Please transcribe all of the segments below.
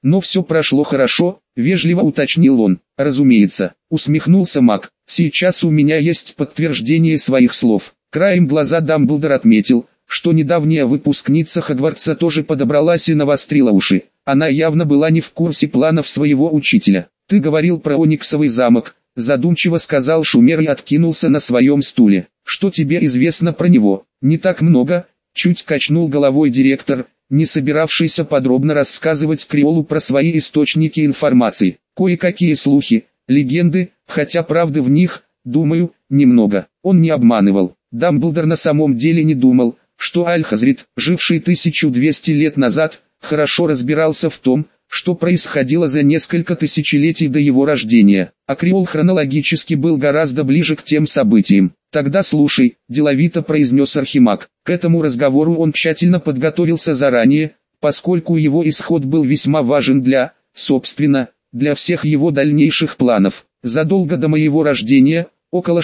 Но все прошло хорошо, вежливо уточнил он. Разумеется, усмехнулся маг. Сейчас у меня есть подтверждение своих слов. Краем глаза Дамблдор отметил, что недавняя выпускница Хогвартса тоже подобралась и навострила уши. Она явно была не в курсе планов своего учителя. «Ты говорил про Ониксовый замок», — задумчиво сказал Шумер и откинулся на своем стуле. «Что тебе известно про него?» «Не так много», — чуть качнул головой директор, не собиравшийся подробно рассказывать Криолу про свои источники информации. «Кое-какие слухи, легенды, хотя правды в них, думаю, немного». Он не обманывал. Дамблдор на самом деле не думал, что Аль-Хазрид, живший 1200 лет назад, хорошо разбирался в том, что происходило за несколько тысячелетий до его рождения, а Криол хронологически был гораздо ближе к тем событиям. «Тогда слушай», – деловито произнес Архимаг. К этому разговору он тщательно подготовился заранее, поскольку его исход был весьма важен собственно, для всех его дальнейших планов. Задолго до моего рождения, около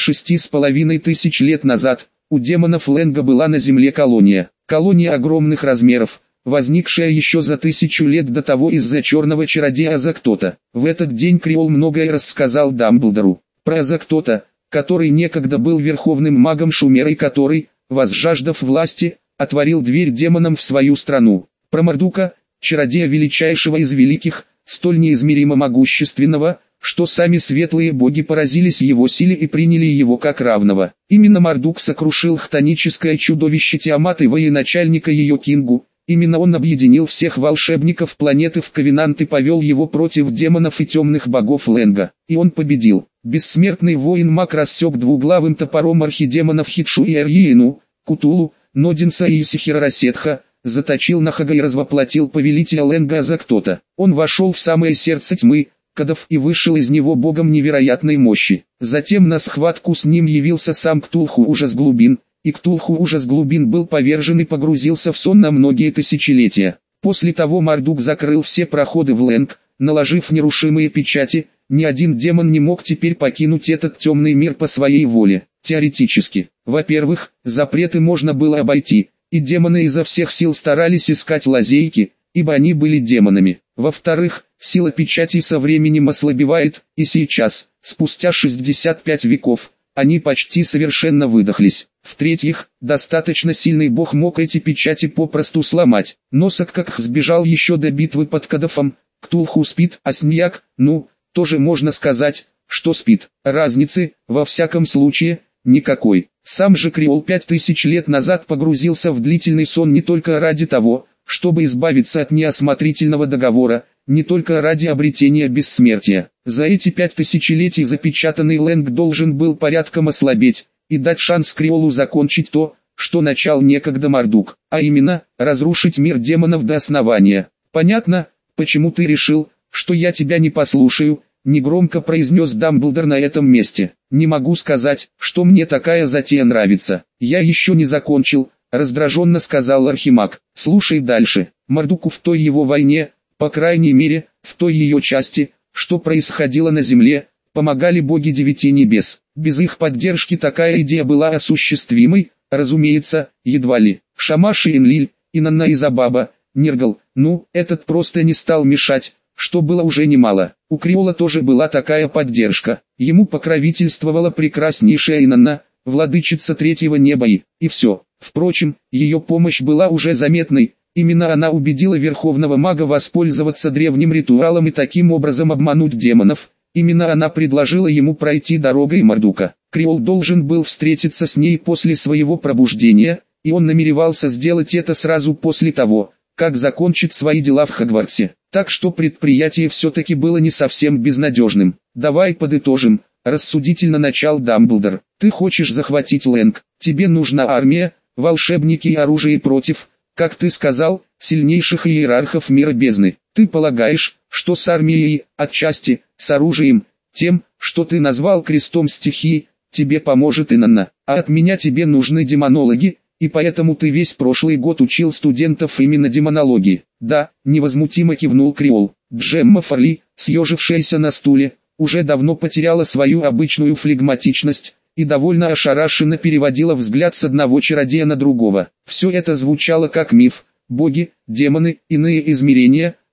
6500 лет назад, у демонов Лэнга была на Земле колония. Колония огромных размеров, возникшая еще за 1000 лет до того из-за черного чародея Азактота. В этот день Криол многое рассказал Дамблдору. Про Азактота, который некогда был верховным магом Шумера и который, возжаждав власти, отворил дверь демонам в свою страну. Про Мардука, чародея величайшего из великих, столь неизмеримо могущественного, что сами светлые боги поразились его силе и приняли его как равного. Именно Мардук сокрушил хтоническое чудовище Тиамат и военачальника ее Кингу. Именно он объединил всех волшебников планеты в ковенант и повел его против демонов и темных богов Лэнга. И он победил. Бессмертный воин-маг рассек двуглавым топором архидемонов Хитшу и Арьеину, Кутулу, Нодинса и Исихира Рассетха, заточил Нахага и развоплотил повелителя Лэнга Азактота. Он вошел в самое сердце тьмы, Кадов, и вышел из него богом невероятной мощи. Затем на схватку с ним явился сам Ктулху Ужас Глубин, и Ктулху Ужас Глубин был повержен и погрузился в сон на многие тысячелетия. После того Мардук закрыл все проходы в Лэнг, наложив нерушимые печати. Ни один демон не мог теперь покинуть этот темный мир по своей воле. Теоретически, во-первых, запреты можно было обойти, и демоны изо всех сил старались искать лазейки, ибо они были демонами. Во-вторых, сила печати со временем ослабевает, и сейчас, спустя 65 веков, они почти совершенно выдохлись. В-третьих, достаточно сильный бог мог эти печати попросту сломать. Но Саккакх сбежал еще до битвы под Кадафом. Ктулху спит, а Сньяк, тоже можно сказать, что спит. Разницы, во всяком случае, никакой. Сам же Криол 5000 лет назад погрузился в длительный сон не только ради того, чтобы избавиться от неосмотрительного договора, не только ради обретения бессмертия. За эти 5000 летий запечатанный Лэнг должен был порядком ослабеть, и дать шанс Криолу закончить то, что начал некогда Мардук, а именно, разрушить мир демонов до основания. «Понятно, почему ты решил, что я тебя не послушаю», — негромко произнес Дамблдор на этом месте. «Не могу сказать, что мне такая затея нравится. Я еще не закончил», — раздраженно сказал Архимаг. «Слушай дальше. Мардуку в той его войне, по крайней мере, в той ее части, что происходило на земле, помогали боги девяти небес. Без их поддержки такая идея была осуществимой, разумеется, едва ли. Шамаш и Энлиль, Инанна и Забаба, Нергал, этот просто не стал мешать, что было уже немало. У Криола тоже была такая поддержка. Ему покровительствовала прекраснейшая Инанна, владычица третьего неба и все. Впрочем, ее помощь была уже заметной. Именно она убедила Верховного Мага воспользоваться древним ритуалом и таким образом обмануть демонов. Именно она предложила ему пройти дорогой Мардука. Криол должен был встретиться с ней после своего пробуждения, и он намеревался сделать это сразу после того, как закончит свои дела в Хогвартсе. Так что предприятие все-таки было не совсем безнадежным. «Давай подытожим», — рассудительно начал Дамблдор. «Ты хочешь захватить Лэнг, тебе нужна армия, волшебники и оружие против, как ты сказал, сильнейших иерархов мира бездны. Ты полагаешь, что с армией, отчасти, с оружием, тем, что ты назвал крестом стихии, тебе поможет Инанна, а от меня тебе нужны демонологи, и поэтому ты весь прошлый год учил студентов именно демонологии». «Да», — невозмутимо кивнул Криол. Джемма Фарли, съежившаяся на стуле, уже давно потеряла свою обычную флегматичность, и довольно ошарашенно переводила взгляд с одного чародея на другого. Все это звучало как миф. Боги, демоны, иные измерения,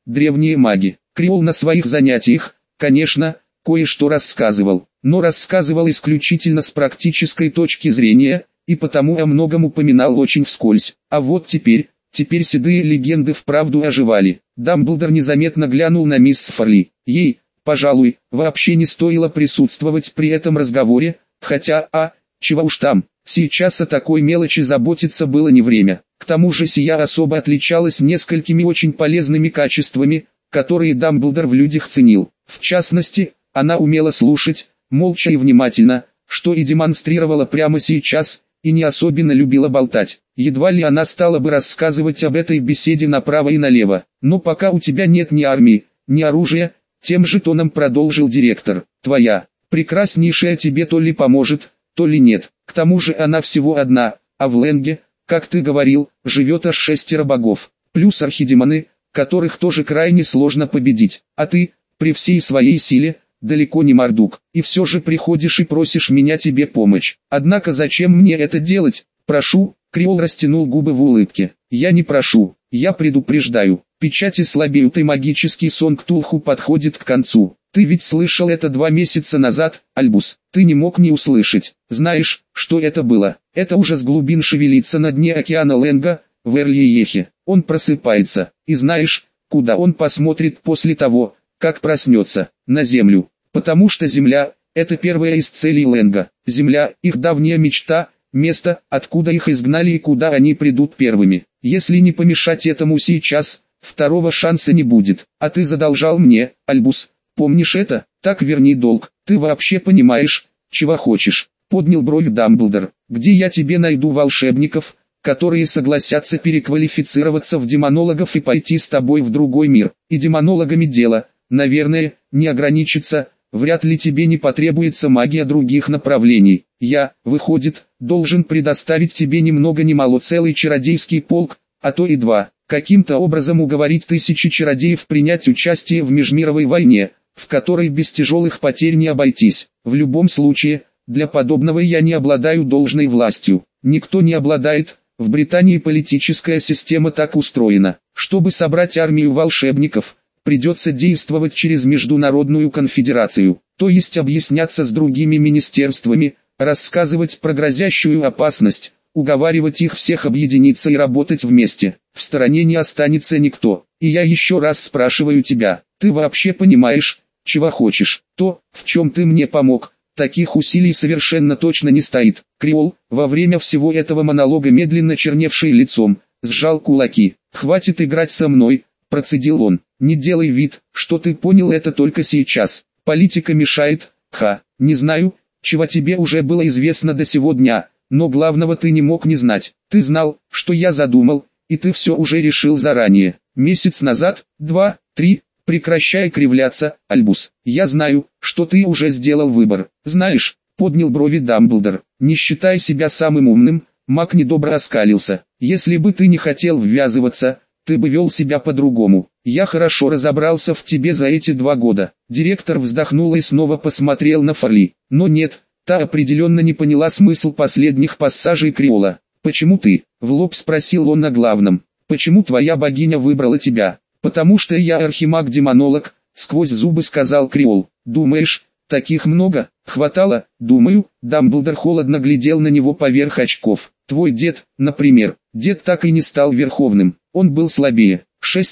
древние маги. Криол на своих занятиях, конечно, кое-что рассказывал, но рассказывал исключительно с практической точки зрения, и потому о многом упоминал очень вскользь. А вот теперь седые легенды вправду оживали. Дамблдор незаметно глянул на мисс Фарли. Ей, пожалуй, вообще не стоило присутствовать при этом разговоре, хотя, чего уж там, сейчас о такой мелочи заботиться было не время. К тому же сия особо отличалась несколькими очень полезными качествами, которые Дамблдор в людях ценил. В частности, она умела слушать, молча и внимательно, что и демонстрировала прямо сейчас, и не особенно любила болтать. Едва ли она стала бы рассказывать об этой беседе направо и налево. Но пока у тебя нет ни армии, ни оружия, тем же тоном продолжил директор, твоя прекраснейшая тебе то ли поможет, то ли нет. К тому же она всего одна, а в Ленге, как ты говорил, живет аж 6 богов, плюс архидемоны, которых тоже крайне сложно победить. А ты, при всей своей силе, далеко не Мордук, и все же приходишь и просишь меня тебе помочь. Однако зачем мне это делать? Прошу, Криол растянул губы в улыбке. Я не прошу, я предупреждаю. Печати слабеют и магический сон Ктулху подходит к концу. Ты ведь слышал это 2 месяца назад, Альбус. Ты не мог не услышать. Знаешь, что это было? Это уже с глубин шевелится на дне океана Ленга, в Эрлиехе. Он просыпается. И знаешь, куда он посмотрит после того, как проснется? На Землю. Потому что Земля – это первая из целей Ленга. Земля – их давняя мечта, место, откуда их изгнали и куда они придут первыми. Если не помешать этому сейчас, второго шанса не будет. А ты задолжал мне, Альбус, помнишь это? Так верни долг. Ты вообще понимаешь, чего хочешь? Поднял бровь Дамблдор. Где я тебе найду волшебников, которые согласятся переквалифицироваться в демонологов и пойти с тобой в другой мир? И демонологами дело, наверное, не ограничится. Вряд ли тебе не потребуется магия других направлений. Я, выходит, должен предоставить тебе ни много ни мало целый чародейский полк, а то и 2. Каким-то образом уговорить тысячи чародеев принять участие в межмировой войне, в которой без тяжелых потерь не обойтись. В любом случае, для подобного я не обладаю должной властью. Никто не обладает. В Британии политическая система так устроена. Чтобы собрать армию волшебников, придется действовать через Международную конфедерацию, то есть объясняться с другими министерствами, рассказывать про грозящую опасность, уговаривать их всех объединиться и работать вместе. В стороне не останется никто. И я еще раз спрашиваю тебя, ты вообще понимаешь, чего хочешь? То, в чем ты мне помог, таких усилий совершенно точно не стоит. Криол, во время всего этого монолога медленно черневший лицом, сжал кулаки. «Хватит играть со мной», – процедил он. «Не делай вид, что ты понял это только сейчас. Политика мешает, не знаю, чего тебе уже было известно до сего дня, но главного ты не мог не знать. Ты знал, что я задумал, и ты все уже решил заранее. Месяц назад, 2, 3, прекращай кривляться, Альбус. Я знаю, что ты уже сделал выбор. Знаешь», – поднял брови Дамблдор, – «не считай себя самым умным». Маг недобро оскалился. «Если бы ты не хотел ввязываться, ты бы вел себя по-другому. Я хорошо разобрался в тебе за эти 2 года». Директор вздохнул и снова посмотрел на Фарли. Но нет, та определенно не поняла смысл последних пассажей Криола. «Почему ты?» – в лоб спросил он на главном. «Почему твоя богиня выбрала тебя?» «Потому что я архимаг-демонолог», – сквозь зубы сказал Криол. «Думаешь, таких много?» «Хватало, думаю». Дамблдор холодно глядел на него поверх очков. «Твой дед, например». Дед так и не стал верховным. Он был слабее.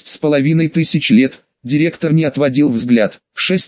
6500 лет. Директор не отводил взгляд.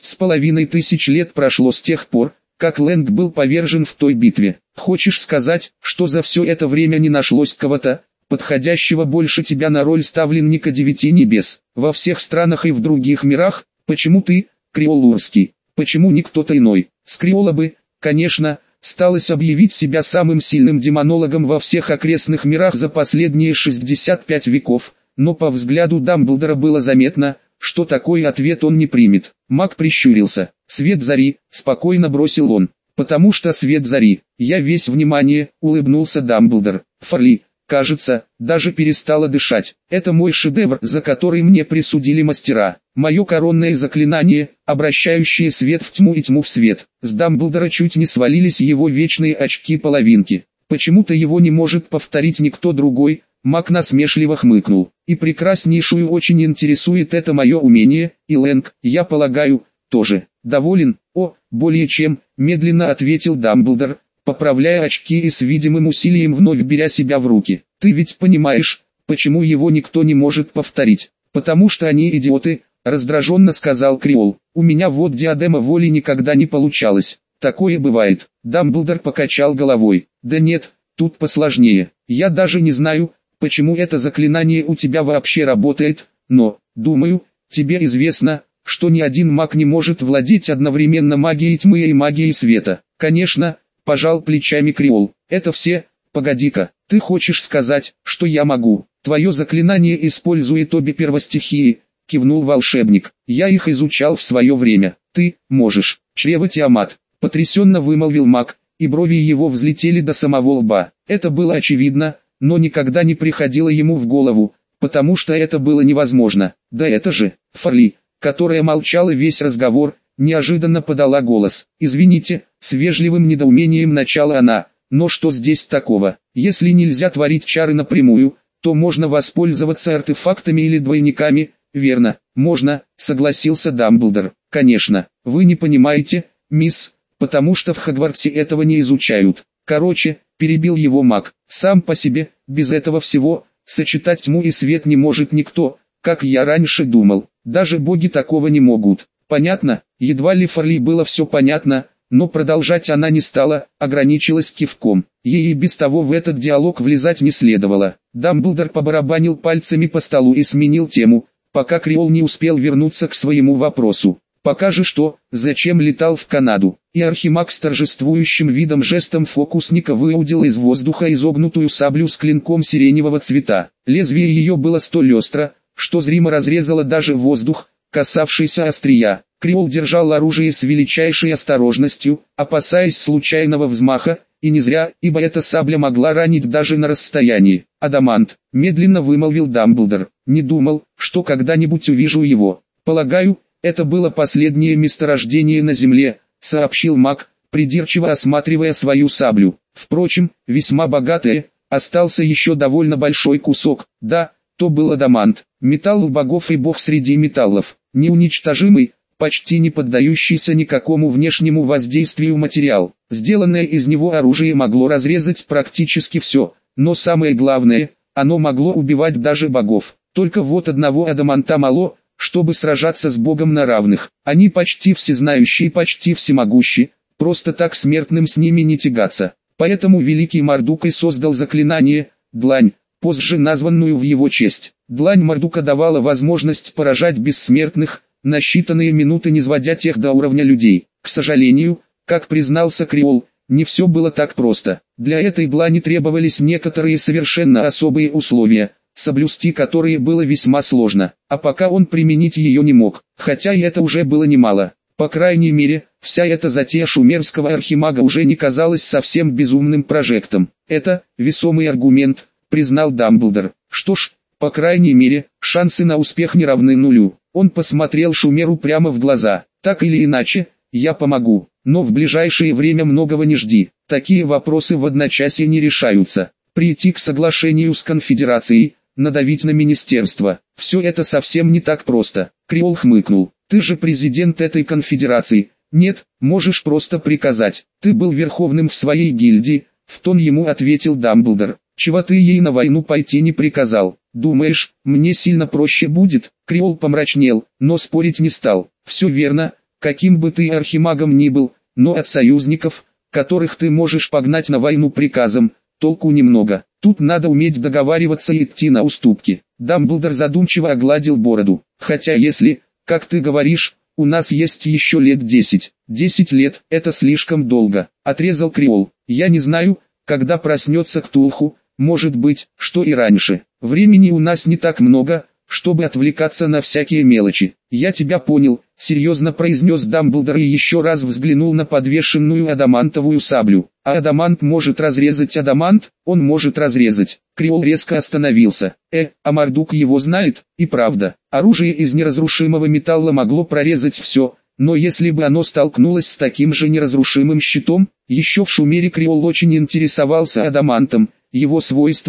6500 лет прошло с тех пор, как Лэнг был повержен в той битве. Хочешь сказать, что за все это время не нашлось кого-то, подходящего больше тебя на роль ставленника 9 небес? Во всех странах и в других мирах? Почему ты, Криол Урский? Почему не кто-то иной? С Криола бы, конечно, сталось объявить себя самым сильным демонологом во всех окрестных мирах за последние 65 веков, но по взгляду Дамблдора было заметно, что такой ответ он не примет. Маг прищурился. «Свет зари», — спокойно бросил он. «Потому что свет зари, я весь внимание», — улыбнулся Дамблдор. «Фарли, кажется, даже перестала дышать. Это мой шедевр, за который мне присудили мастера. Мое коронное заклинание, обращающее свет в тьму и тьму в свет». С Дамблдора чуть не свалились его вечные очки-половинки. Почему-то его не может повторить никто другой, Мак насмешливо хмыкнул. И прекраснейшую очень интересует это мое умение, и Лэнг, я полагаю, тоже. Доволен? О, более чем, медленно ответил Дамблдор, поправляя очки и с видимым усилием вновь беря себя в руки. Ты ведь понимаешь, почему его никто не может повторить? Потому что они идиоты, раздраженно сказал Криол. У меня вот диадема воли никогда не получалось. Такое бывает. Дамблдор покачал головой. Да нет, тут посложнее. Я даже не знаю, почему это заклинание у тебя вообще работает, но, думаю, тебе известно, что ни один маг не может владеть одновременно магией тьмы и магией света. Конечно, пожал плечами Криол. Это все. Погоди-ка, ты хочешь сказать, что я могу? Твое заклинание использует обе первостихии, кивнул волшебник. Я их изучал в свое время. Ты можешь. Чрево Тиамат. Потрясенно вымолвил маг, и брови его взлетели до самого лба. Это было очевидно, но никогда не приходило ему в голову, потому что это было невозможно. Да это же, Фарли, которая молчала весь разговор, неожиданно подала голос. «Извините», с вежливым недоумением начала она, «но что здесь такого? Если нельзя творить чары напрямую, то можно воспользоваться артефактами или двойниками». «Верно, можно», согласился Дамблдор. «Конечно, вы не понимаете, мисс, потому что в Хогвартсе этого не изучают. Короче, перебил его маг, сам по себе, без этого всего, сочетать тьму и свет не может никто, как я раньше думал, даже боги такого не могут. Понятно?» Едва ли Фарли было все понятно, но продолжать она не стала, ограничилась кивком. Ей и без того в этот диалог влезать не следовало. Дамблдор побарабанил пальцами по столу и сменил тему, пока Криол не успел вернуться к своему вопросу. «Пока же что, зачем летал в Канаду?» И архимаг с торжествующим видом жестом фокусника выудил из воздуха изогнутую саблю с клинком сиреневого цвета. Лезвие ее было столь остро, что зримо разрезало даже воздух, касавшийся острия. Криол держал оружие с величайшей осторожностью, опасаясь случайного взмаха, и не зря, ибо эта сабля могла ранить даже на расстоянии. «Адамант», медленно вымолвил Дамблдор, «не думал, что когда-нибудь увижу его. Полагаю, это было последнее месторождение на земле», сообщил маг, придирчиво осматривая свою саблю. «Впрочем, весьма богатое, остался еще довольно большой кусок. Да, то был адамант, металл у богов и бог среди металлов, неуничтожимый, почти не поддающийся никакому внешнему воздействию материал. Сделанное из него оружие могло разрезать практически все, но самое главное, оно могло убивать даже богов. Только вот одного адаманта мало, чтобы сражаться с богом на равных. Они почти всезнающие и почти всемогущи, просто так смертным с ними не тягаться. Поэтому великий Мардук и создал заклинание «Длань», позже названную в его честь. Длань Мардука давала возможность поражать бессмертных, на считанные минуты низводя тех до уровня людей. К сожалению, как признался Криол, не все было так просто. Для этой длани требовались некоторые совершенно особые условия, соблюсти которые было весьма сложно, а пока он применить ее не мог, хотя и это уже было немало. По крайней мере, вся эта затея шумерского архимага уже не казалась совсем безумным прожектом. Это весомый аргумент, признал Дамблдор. Что ж, по крайней мере, шансы на успех не равны нулю. Он посмотрел Шумеру прямо в глаза. Так или иначе, я помогу, но в ближайшее время многого не жди. Такие вопросы в одночасье не решаются. Прийти к соглашению с конфедерацией, надавить на министерство. Все это совсем не так просто. Криол хмыкнул. Ты же президент этой конфедерации. Нет, можешь просто приказать. Ты был верховным в своей гильдии, в тон ему ответил Дамблдор. Чего ты ей на войну пойти не приказал? Думаешь, мне сильно проще будет? Криол помрачнел, но спорить не стал. Все верно, каким бы ты архимагом ни был, но от союзников, которых ты можешь погнать на войну приказом, толку немного. Тут надо уметь договариваться и идти на уступки. Дамблдор задумчиво огладил бороду. Хотя если, как ты говоришь, у нас есть еще лет 10. 10 лет – это слишком долго, отрезал Криол. Я не знаю, когда проснется Ктулху, может быть, что и раньше. Времени у нас не так много, чтобы отвлекаться на всякие мелочи. Я тебя понял, серьезно произнес Дамблдор и еще раз взглянул на подвешенную адамантовую саблю. А адамант может разрезать адамант? Он может разрезать. Криол резко остановился. А Мардук его знает? И правда, оружие из неразрушимого металла могло прорезать все, но если бы оно столкнулось с таким же неразрушимым щитом, еще в Шумере Криол очень интересовался адамантом, его свойствами,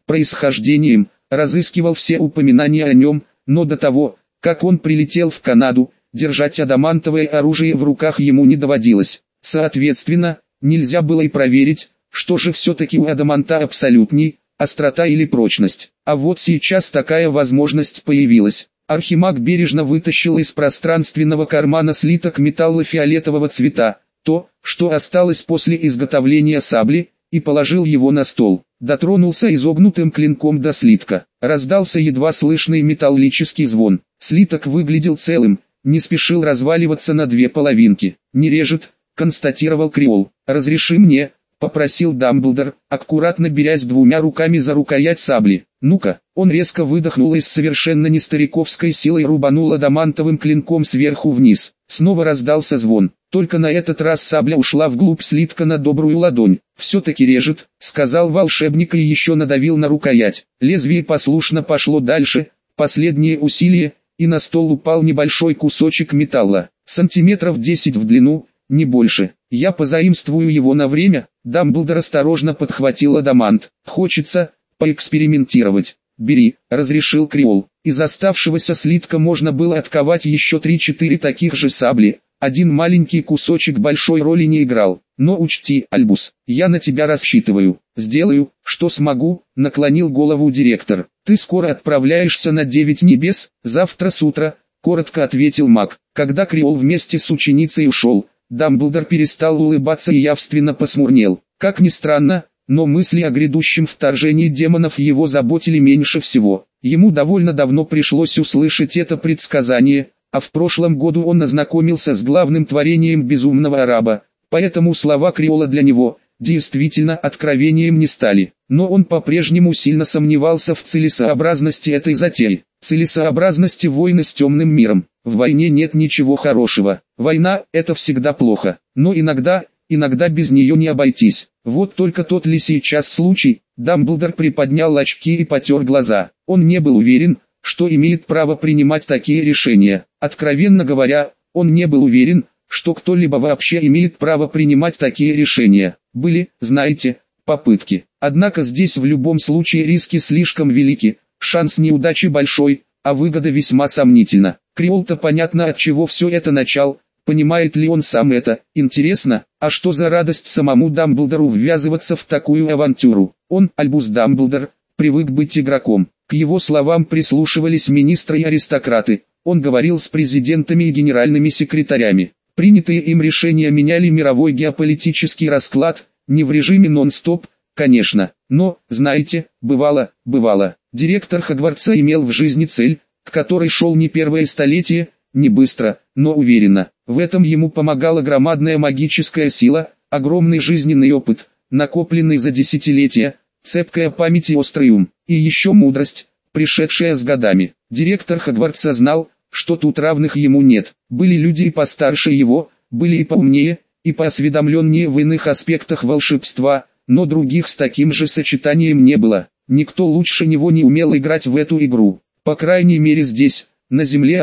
происхождением, разыскивал все упоминания о нем, но до того, как он прилетел в Канаду, держать адамантовое оружие в руках ему не доводилось. Соответственно, нельзя было и проверить, что же все-таки у адаманта абсолютней, острота или прочность. А вот сейчас такая возможность появилась. Архимаг бережно вытащил из пространственного кармана слиток металла фиолетового цвета, то, что осталось после изготовления сабли, и положил его на стол. Дотронулся изогнутым клинком до слитка. Раздался едва слышный металлический звон. Слиток выглядел целым, не спешил разваливаться на две половинки. «Не режет», — констатировал Криол. «Разреши мне», — попросил Дамблдор, аккуратно берясь двумя руками за рукоять сабли. «Ну-ка». Он резко выдохнул и с совершенно не стариковской силой рубанул адамантовым клинком сверху вниз. Снова раздался звон. Только на этот раз сабля ушла вглубь слитка на добрую ладонь. «Все-таки режет», — сказал волшебник и еще надавил на рукоять. Лезвие послушно пошло дальше, последнее усилие, и на стол упал небольшой кусочек металла, сантиметров 10 в длину, не больше. «Я позаимствую его на время», — Дамблдор осторожно подхватил адамант. «Хочется поэкспериментировать». «Бери», — разрешил Криол. Из оставшегося слитка можно было отковать еще 3-4 таких же сабли. Один маленький кусочек большой роли не играл. «Но учти, Альбус, я на тебя рассчитываю». «Сделаю, что смогу», — наклонил голову директор. «Ты скоро отправляешься на 9 небес?» «Завтра с утра», — коротко ответил маг. Когда Криол вместе с ученицей ушел, Дамблдор перестал улыбаться и явственно посмурнел. Как ни странно, но мысли о грядущем вторжении демонов его заботили меньше всего. Ему довольно давно пришлось услышать это предсказание, а в прошлом году он ознакомился с главным творением безумного араба, поэтому слова Криола для него действительно откровением не стали. Но он по-прежнему сильно сомневался в целесообразности этой затеи, целесообразности войны с темным миром. В войне нет ничего хорошего. Война – это всегда плохо, но иногда без нее не обойтись. Вот только тот ли сейчас случай? Дамблдор приподнял очки и потер глаза. Он не был уверен, что имеет право принимать такие решения. Откровенно говоря, он не был уверен, что кто-либо вообще имеет право принимать такие решения. Были, знаете, попытки. Однако здесь в любом случае риски слишком велики, шанс неудачи большой, а выгода весьма сомнительна. Криол-то понятно, от чего все это начал. Понимает ли он сам это? Интересно, а что за радость самому Дамблдору ввязываться в такую авантюру? Он, Альбус Дамблдор, привык быть игроком. К его словам прислушивались министры и аристократы. Он говорил с президентами и генеральными секретарями. Принятые им решения меняли мировой геополитический расклад, не в режиме нон-стоп, конечно. Но, знаете, бывало. Директор Хогвартса имел в жизни цель, к которой шел не первое столетие, не быстро, но уверенно. В этом ему помогала громадная магическая сила, огромный жизненный опыт, накопленный за десятилетия, цепкая память и острый ум, и еще мудрость, пришедшая с годами. Директор Хогвартса знал, что тут равных ему нет. Были люди и постарше его, были и поумнее, и поосведомленнее в иных аспектах волшебства, но других с таким же сочетанием не было. Никто лучше него не умел играть в эту игру. По крайней мере здесь, на Земле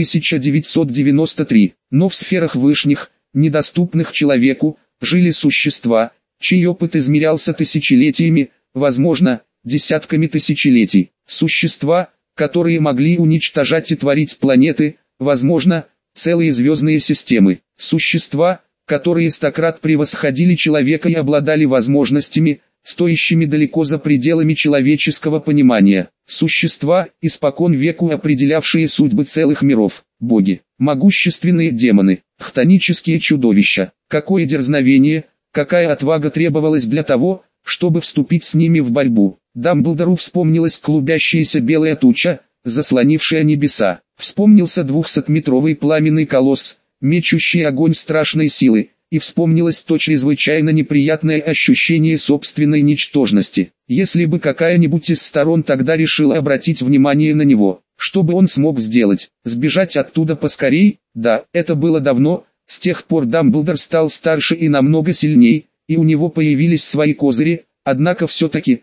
1993, но в сферах вышних, недоступных человеку, жили существа, чей опыт измерялся тысячелетиями, возможно, десятками тысячелетий. Существа, которые могли уничтожать и творить планеты, возможно, целые звездные системы. Существа, которые стократ превосходили человека и обладали возможностями, стоящими далеко за пределами человеческого понимания. Существа, испокон веку определявшие судьбы целых миров. Боги, могущественные демоны, хтонические чудовища. Какое дерзновение, какая отвага требовалась для того, чтобы вступить с ними в борьбу. Дамблдору вспомнилась клубящаяся белая туча, заслонившая небеса. Вспомнился 200-метровый пламенный колосс, мечущий огонь страшной силы, и вспомнилось то чрезвычайно неприятное ощущение собственной ничтожности. Если бы какая-нибудь из сторон тогда решила обратить внимание на него, что бы он смог сделать? Сбежать оттуда поскорей? Да, это было давно, с тех пор Дамблдор стал старше и намного сильней, и у него появились свои козыри, однако все-таки,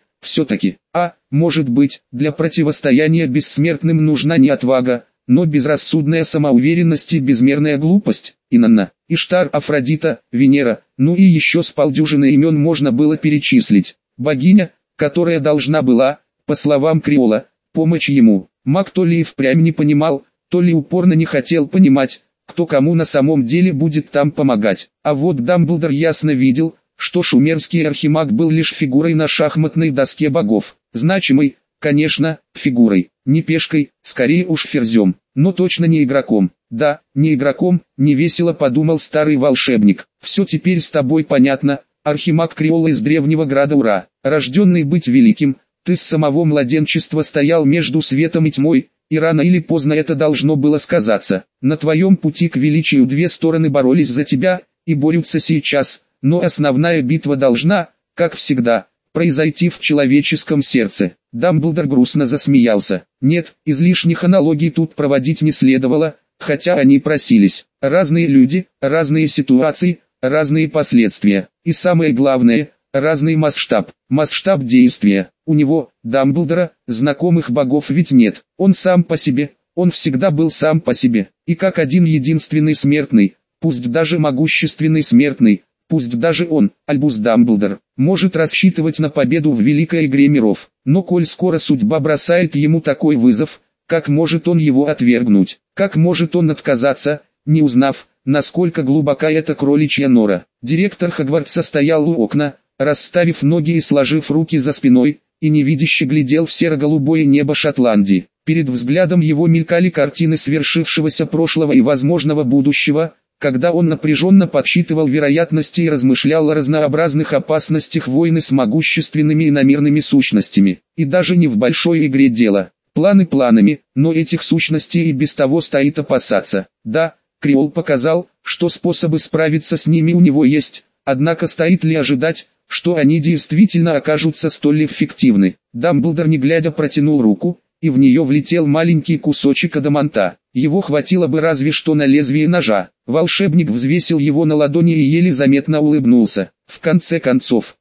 может быть, для противостояния бессмертным нужна не отвага, но безрассудная самоуверенность и безмерная глупость. Инанна, Иштар, Афродита, Венера, ну и еще с полдюжины имен можно было перечислить. Богиня, которая должна была, По словам Криола, помощь ему. Маг то ли и впрямь не понимал, то ли упорно не хотел понимать, кто кому на самом деле будет там помогать. А вот Дамблдор ясно видел, что шумерский архимаг был лишь фигурой на шахматной доске богов. Значимой, конечно, фигурой, не пешкой, скорее уж ферзем, но точно не игроком. Да, не игроком, невесело подумал старый волшебник. Все теперь с тобой понятно, архимаг Криола из древнего града Ура, рожденный быть великим, ты с самого младенчества стоял между светом и тьмой, и рано или поздно это должно было сказаться. На твоем пути к величию две стороны боролись за тебя, и борются сейчас, но основная битва должна, как всегда, произойти в человеческом сердце. Дамблдор грустно засмеялся. Нет, излишних аналогий тут проводить не следовало, хотя они просились. Разные люди, разные ситуации, разные последствия. И самое главное, разный масштаб. Масштаб действия. У него, Дамблдора, знакомых богов ведь нет. Он сам по себе, он всегда был сам по себе. И как один единственный смертный, пусть даже могущественный смертный, пусть даже он, Альбус Дамблдор, может рассчитывать на победу в великой игре миров. Но коль скоро судьба бросает ему такой вызов, как может он его отвергнуть? Как может он отказаться, не узнав, насколько глубока эта кроличья нора? Директор Хогвартса стоял у окна, расставив ноги и сложив руки за спиной, и невидяще глядел в серо-голубое небо Шотландии. Перед взглядом его мелькали картины свершившегося прошлого и возможного будущего, когда он напряженно подсчитывал вероятности и размышлял о разнообразных опасностях войны с могущественными иномирными сущностями. И даже не в большой игре дело. Планы планами, но этих сущностей и без того стоит опасаться. Да, Криол показал, что способы справиться с ними у него есть, однако стоит ли ожидать, что они действительно окажутся столь эффективны? Дамблдор не глядя протянул руку, и в нее влетел маленький кусочек адаманта. Его хватило бы разве что на лезвие ножа. Волшебник взвесил его на ладони и еле заметно улыбнулся. В конце концов,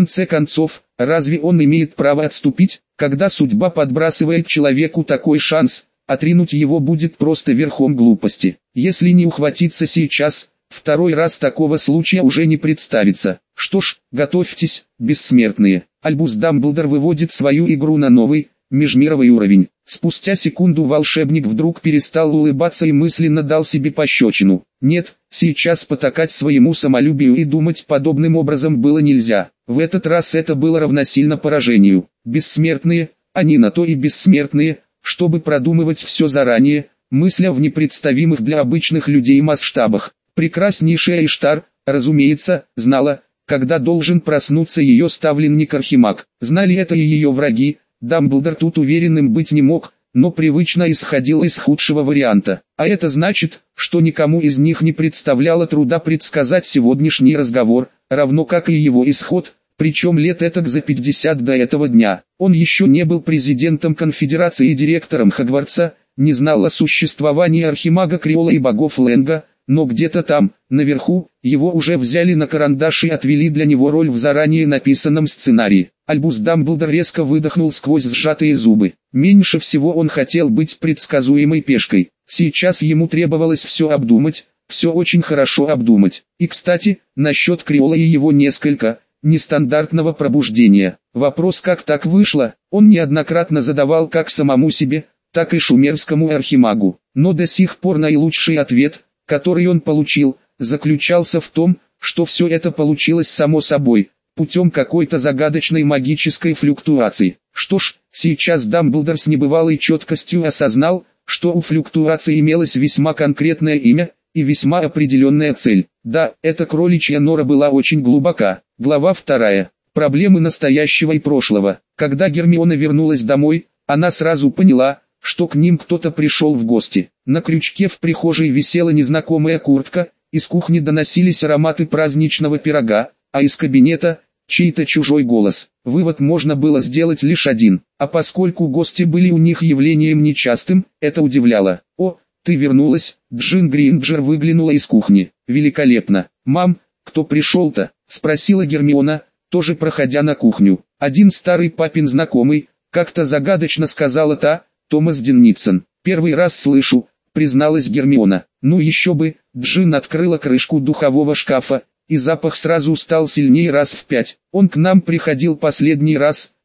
разве он имеет право отступить, когда судьба подбрасывает человеку такой шанс? Отринуть его будет просто верхом глупости. Если не ухватиться сейчас, второй раз такого случая уже не представится. Что ж, готовьтесь, бессмертные. Альбус Дамблдор выводит свою игру на новый, межмировый уровень. Спустя секунду волшебник вдруг перестал улыбаться и мысленно дал себе пощечину. Нет, сейчас потакать своему самолюбию и думать подобным образом было нельзя. В этот раз это было равносильно поражению. Бессмертные, они на то и бессмертные, чтобы продумывать все заранее, мысля в непредставимых для обычных людей масштабах. Прекраснейшая Иштар, разумеется, знала, когда должен проснуться ее ставленник Архимаг. Знали это и ее враги. Дамблдор тут уверенным быть не мог, но привычно исходил из худшего варианта. А это значит, что никому из них не представляло труда предсказать сегодняшний разговор, равно как и его исход, причем лет этак за 50 до этого дня. Он еще не был президентом конфедерации и директором Хогвартса, не знал о существовании архимага Криола и богов Лэнга, но где-то там, наверху, его уже взяли на карандаш и отвели для него роль в заранее написанном сценарии. Альбус Дамблдор резко выдохнул сквозь сжатые зубы. Меньше всего он хотел быть предсказуемой пешкой. Сейчас ему требовалось все обдумать, все очень хорошо обдумать. И кстати, насчет Криола и его несколько нестандартного пробуждения. Вопрос, как так вышло, он неоднократно задавал как самому себе, так и шумерскому архимагу. Но до сих пор наилучший ответ, который он получил, заключался в том, что все это получилось само собой, путем какой-то загадочной магической флюктуации. Что ж, сейчас Дамблдор с небывалой четкостью осознал, что у флюктуации имелось весьма конкретное имя и весьма определенная цель. Да, эта кроличья нора была очень глубока. Глава 2. Проблемы настоящего и прошлого. Когда Гермиона вернулась домой, она сразу поняла, что к ним кто-то пришел в гости. На крючке в прихожей висела незнакомая куртка, из кухни доносились ароматы праздничного пирога, а из кабинета – чей-то чужой голос. Вывод можно было сделать лишь один, а поскольку гости были у них явлением нечастым, это удивляло. «О, ты вернулась!» Джин Гринджер выглянула из кухни. «Великолепно! Мам, кто пришел-то?» – спросила Гермиона, тоже проходя на кухню. «Один старый папин знакомый», – как-то загадочно сказала та, «Томас Денницен». «Первый раз слышу», – призналась Гермиона. «Ну еще бы!» Джин открыла крышку духового шкафа, и запах сразу стал сильнее раз в 5. «Он к нам приходил последний раз,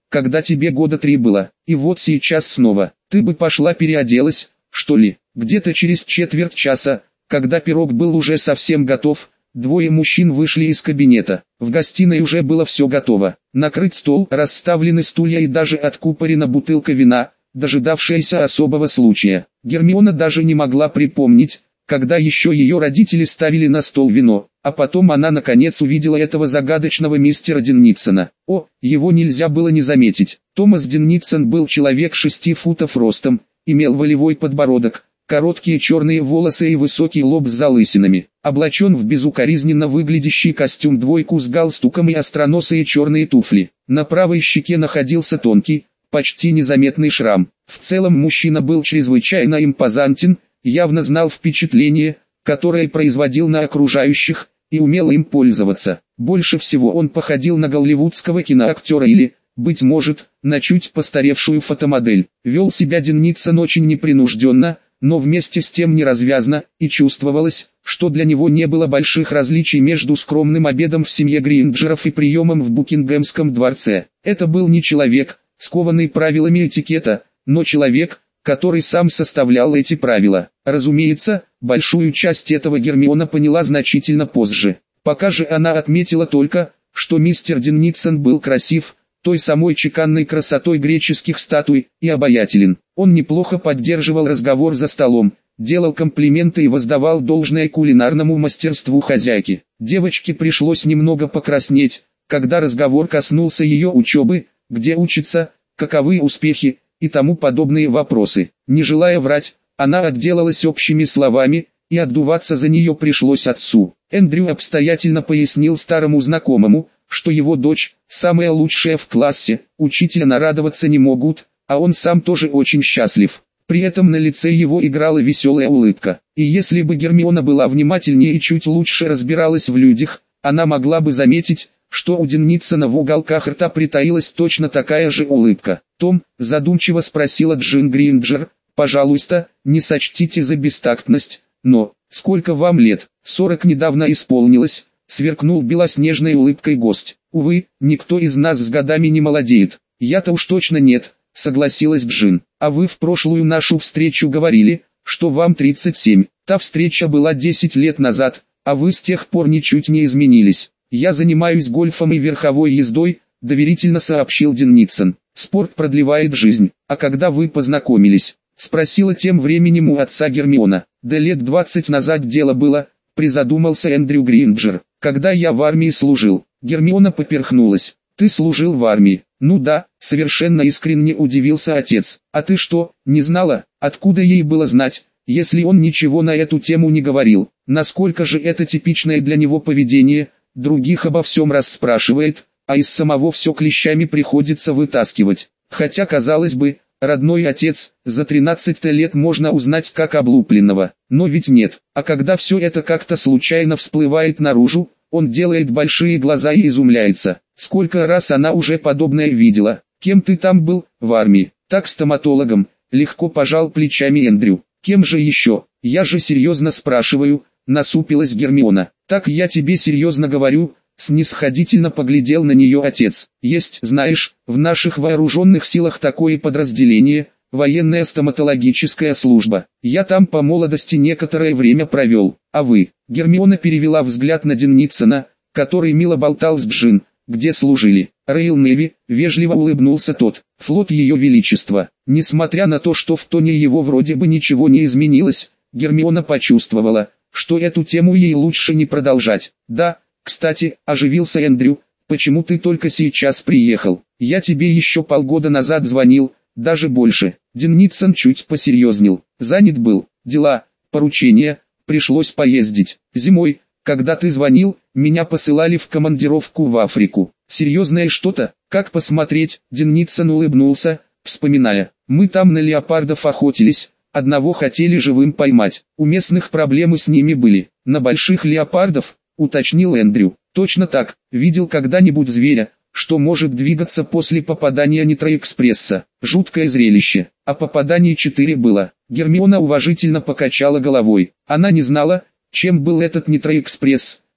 когда тебе года 3 было, и вот сейчас снова. Ты бы пошла переоделась, что ли? Где-то через четверть часа, когда пирог был уже совсем готов, двое мужчин вышли из кабинета. В гостиной уже было все готово. Накрыт стол, расставлены стулья и даже откупорена бутылка вина, дожидавшаяся особого случая. Гермиона даже не могла припомнить, когда еще ее родители ставили на стол вино, а потом она наконец увидела этого загадочного мистера Денницена. О, его нельзя было не заметить. Томас Денницен был человек 6 футов ростом, имел волевой подбородок, короткие черные волосы и высокий лоб с залысинами, облачен в безукоризненно выглядящий костюм двойку с галстуком и остроносые черные туфли. На правой щеке находился тонкий, почти незаметный шрам. В целом мужчина был чрезвычайно импозантен, явно знал впечатление, которое производил на окружающих, и умел им пользоваться. Больше всего он походил на голливудского киноактера или, быть может, на чуть постаревшую фотомодель. Вел себя Денницен очень непринужденно, но вместе с тем неразвязно, и чувствовалось, что для него не было больших различий между скромным обедом в семье Гринджеров и приемом в Букингемском дворце. Это был не человек, скованный правилами этикета, но человек, который сам составлял эти правила. Разумеется, большую часть этого Гермиона поняла значительно позже. Пока же она отметила только, что мистер Денницен был красив, той самой чеканной красотой греческих статуй, и обаятелен. Он неплохо поддерживал разговор за столом, делал комплименты и воздавал должное кулинарному мастерству хозяйки. Девочке пришлось немного покраснеть, когда разговор коснулся ее учебы, где учится, каковы успехи, и тому подобные вопросы. Не желая врать, она отделалась общими словами, и отдуваться за нее пришлось отцу. Эндрю обстоятельно пояснил старому знакомому, что его дочь – самая лучшая в классе, учителя нарадоваться не могут, а он сам тоже очень счастлив. При этом на лице его играла веселая улыбка. И если бы Гермиона была внимательнее и чуть лучше разбиралась в людях, она могла бы заметить, что у Денницена в уголках рта притаилась точно такая же улыбка. «Том», задумчиво спросила Джин Гринджер, «пожалуйста, не сочтите за бестактность, но, сколько вам лет?» 40 недавно исполнилось, сверкнул белоснежной улыбкой гость. «Увы, никто из нас с годами не молодеет». «Я-то уж точно нет», согласилась Джин. «А вы в прошлую нашу встречу говорили, что вам 37. Та встреча была 10 лет назад, а вы с тех пор ничуть не изменились». «Я занимаюсь гольфом и верховой ездой», — доверительно сообщил Денницен. «Спорт продлевает жизнь. А когда вы познакомились?» — спросила тем временем у отца Гермиона. «Да лет 20 назад дело было», — призадумался Эндрю Гринджер. «Когда я в армии служил». Гермиона поперхнулась. «Ты служил в армии?» «Ну да», — совершенно искренне удивился отец. «А ты что, не знала?» Откуда ей было знать, если он ничего на эту тему не говорил? Насколько же это типичное для него поведение? Других обо всем расспрашивает, а из самого все клещами приходится вытаскивать. Хотя, казалось бы, родной отец, за 13 лет можно узнать как облупленного. Но ведь нет, а когда все это как-то случайно всплывает наружу, он делает большие глаза и изумляется. Сколько раз она уже подобное видела. «Кем ты там был, в армии?» «Так, стоматологом», легко пожал плечами Эндрю. «Кем же еще? Я же серьезно спрашиваю», насупилась Гермиона. «Так я тебе серьезно говорю», снисходительно поглядел на нее отец. «Есть, знаешь, в наших вооруженных силах такое подразделение, военная стоматологическая служба. Я там по молодости некоторое время провел. А вы?» Гермиона перевела взгляд на Денницена, который мило болтал с Джин. «Где служили?» «Роял Нэви», вежливо улыбнулся тот. «Флот Ее Величества». Несмотря на то, что в тоне его вроде бы ничего не изменилось, Гермиона почувствовала, что эту тему ей лучше не продолжать. «Да, кстати», оживился Эндрю, «почему ты только сейчас приехал? Я тебе еще полгода назад звонил, даже больше». Денницен чуть посерьезнел. «Занят был, дела, поручения, пришлось поездить. Зимой, когда ты звонил, меня посылали в командировку в Африку. Серьезное что-то? Как посмотреть?» Денницен улыбнулся, вспоминая. «Мы там на леопардов охотились. Одного хотели живым поймать. У местных проблемы с ними были. На больших леопардов», уточнил Эндрю. «Точно так. Видел когда-нибудь зверя, что может двигаться после попадания нитроэкспресса? Жуткое зрелище. А попаданий 4 было». Гермиона уважительно покачала головой. Она не знала, чем был этот нитроэкспресс,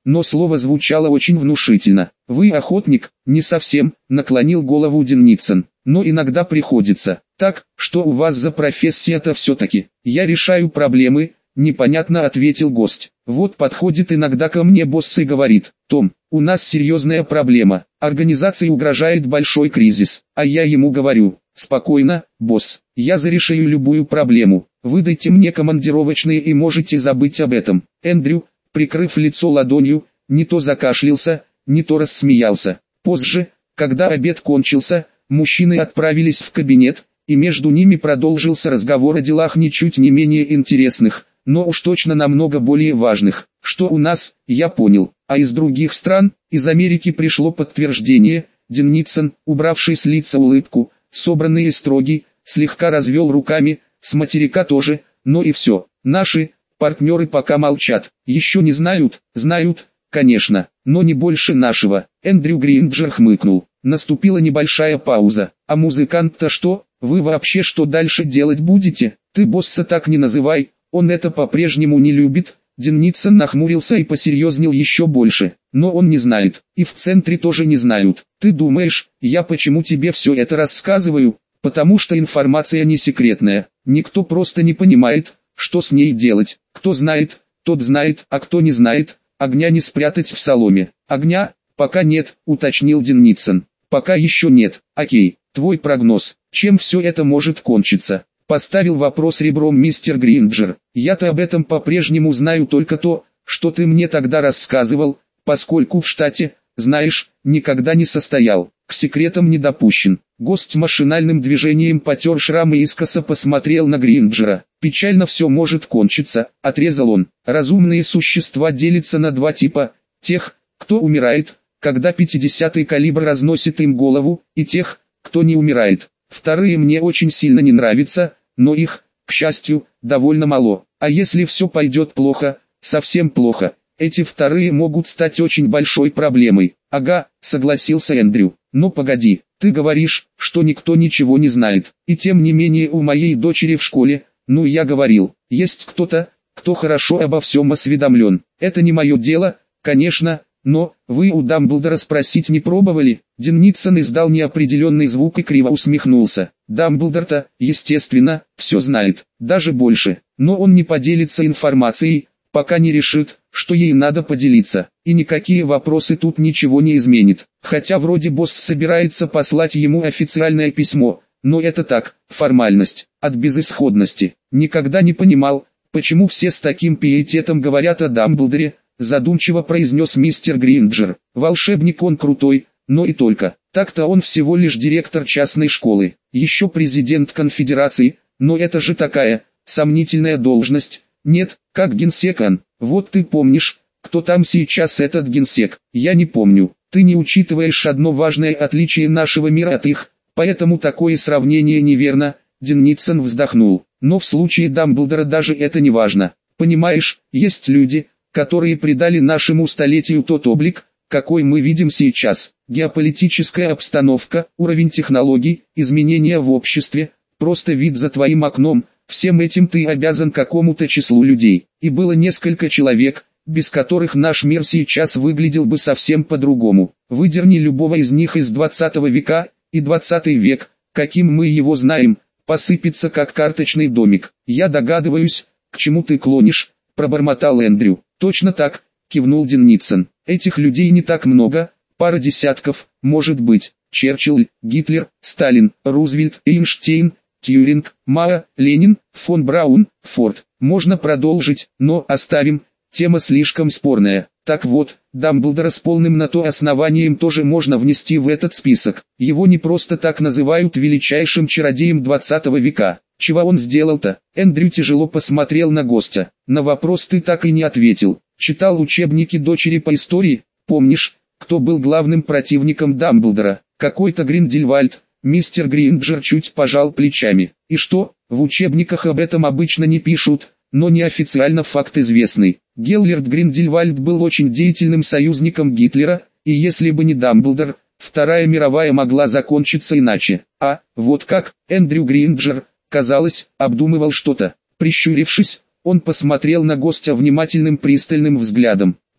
но слово звучало очень внушительно. «Вы охотник?» «Не совсем», — наклонил голову Денницен. «Но иногда приходится. Так, что у вас за профессия-то все-таки?» «Я решаю проблемы», — непонятно ответил гость. «Вот подходит иногда ко мне босс и говорит: Том, у нас серьезная проблема, организации угрожает большой кризис». А я ему говорю: «Спокойно, босс, я зарешаю любую проблему. Выдайте мне командировочные и можете забыть об этом». Эндрю, прикрыв лицо ладонью, не то закашлялся, не то рассмеялся. Позже, когда обед кончился, мужчины отправились в кабинет, и между ними продолжился разговор о делах ничуть не менее интересных, но уж точно намного более важных. Что у нас, я понял, а из других стран, из Америки пришло подтверждение. Денницен, убравший с лица улыбку, собранный и строгий, слегка развел руками, с материка тоже, но и все. Наши партнеры пока молчат, еще не знают, знают, конечно, но не больше нашего. Эндрю Гринджер хмыкнул. Наступила небольшая пауза. А музыкант-то что? Вы вообще что дальше делать будете? Ты босса так не называй, он это по-прежнему не любит. Денницен нахмурился и посерьезнел еще больше. Но он не знает, и в центре тоже не знают. Ты думаешь, я почему тебе все это рассказываю? Потому что информация не секретная. Никто просто не понимает, что с ней делать. Кто знает, тот знает, а кто не знает, огня не спрятать в соломе. Огня пока нет, уточнил Денницен. Пока еще нет. Окей, твой прогноз, чем все это может кончиться? Поставил вопрос ребром мистер Гринджер. Я-то об этом по-прежнему знаю только то, что ты мне тогда рассказывал, поскольку в штате, знаешь, никогда не состоял, к секретам не допущен. Гость машинальным движением потер шрам и искоса посмотрел на Гринджера. «Печально все может кончиться», — отрезал он. «Разумные существа делятся на два типа: тех, кто умирает, когда 50-й калибр разносит им голову, и тех, кто не умирает. Вторые мне очень сильно не нравятся, но их, к счастью, довольно мало. А если все пойдет плохо, совсем плохо, эти вторые могут стать очень большой проблемой». «Ага», — согласился Эндрю. «Но погоди, ты говоришь, что никто ничего не знает, и тем не менее у моей дочери в школе, ну я говорил, есть кто-то, кто хорошо обо всем осведомлен. Это не мое дело, конечно, но вы у Дамблдора спросить не пробовали?» Денницен издал неопределенный звук и криво усмехнулся. «Дамблдор-то, естественно, все знает, даже больше, но он не поделится информацией, пока не решит, что ей надо поделиться, и никакие вопросы тут ничего не изменит. Хотя вроде босс собирается послать ему официальное письмо, но это так, формальность, от безысходности. Никогда не понимал, почему все с таким пиететом говорят о Дамблдоре», задумчиво произнес мистер Гринджер. «Волшебник он крутой, но и только. Так-то он всего лишь директор частной школы, еще президент конфедерации, но это же такая сомнительная должность. Нет, как генсек он. Вот ты помнишь, кто там сейчас этот генсек? Я не помню. Ты не учитываешь одно важное отличие нашего мира от их, поэтому такое сравнение неверно». Денницен вздохнул. «Но в случае Дамблдора даже это не важно. Понимаешь, есть люди, которые придали нашему столетию тот облик, какой мы видим сейчас. Геополитическая обстановка, уровень технологий, изменения в обществе, просто вид за твоим окном, всем этим ты обязан какому-то числу людей. И было несколько человек, без которых наш мир сейчас выглядел бы совсем по-другому. Выдерни любого из них из 20 века, и 20 век, каким мы его знаем, посыпется как карточный домик. Я догадываюсь, к чему ты клонишь», — пробормотал Эндрю. «Точно так», — кивнул Денницен. «Этих людей не так много, пара десятков, может быть. Черчилль, Гитлер, Сталин, Рузвельт, Эйнштейн, Тьюринг, Мао, Ленин, фон Браун, Форд. Можно продолжить, но оставим, тема слишком спорная. Так вот, Дамблдора с полным на то основанием тоже можно внести в этот список. Его не просто так называют величайшим чародеем 20 века. Чего он сделал-то?» Эндрю тяжело посмотрел на гостя. «На вопрос ты так и не ответил. Читал учебники дочери по истории? Помнишь, кто был главным противником Дамблдора? Какой-то Гриндельвальд». Мистер Гринджер чуть пожал плечами. «И что, в учебниках об этом обычно не пишут, но неофициально факт известный. Геллерд Гриндельвальд был очень деятельным союзником Гитлера, и если бы не Дамблдор, Вторая мировая могла закончиться иначе». «А, вот как?» Эндрю Гринджер, казалось, обдумывал что-то. Прищурившись, он посмотрел на гостя внимательным пристальным взглядом.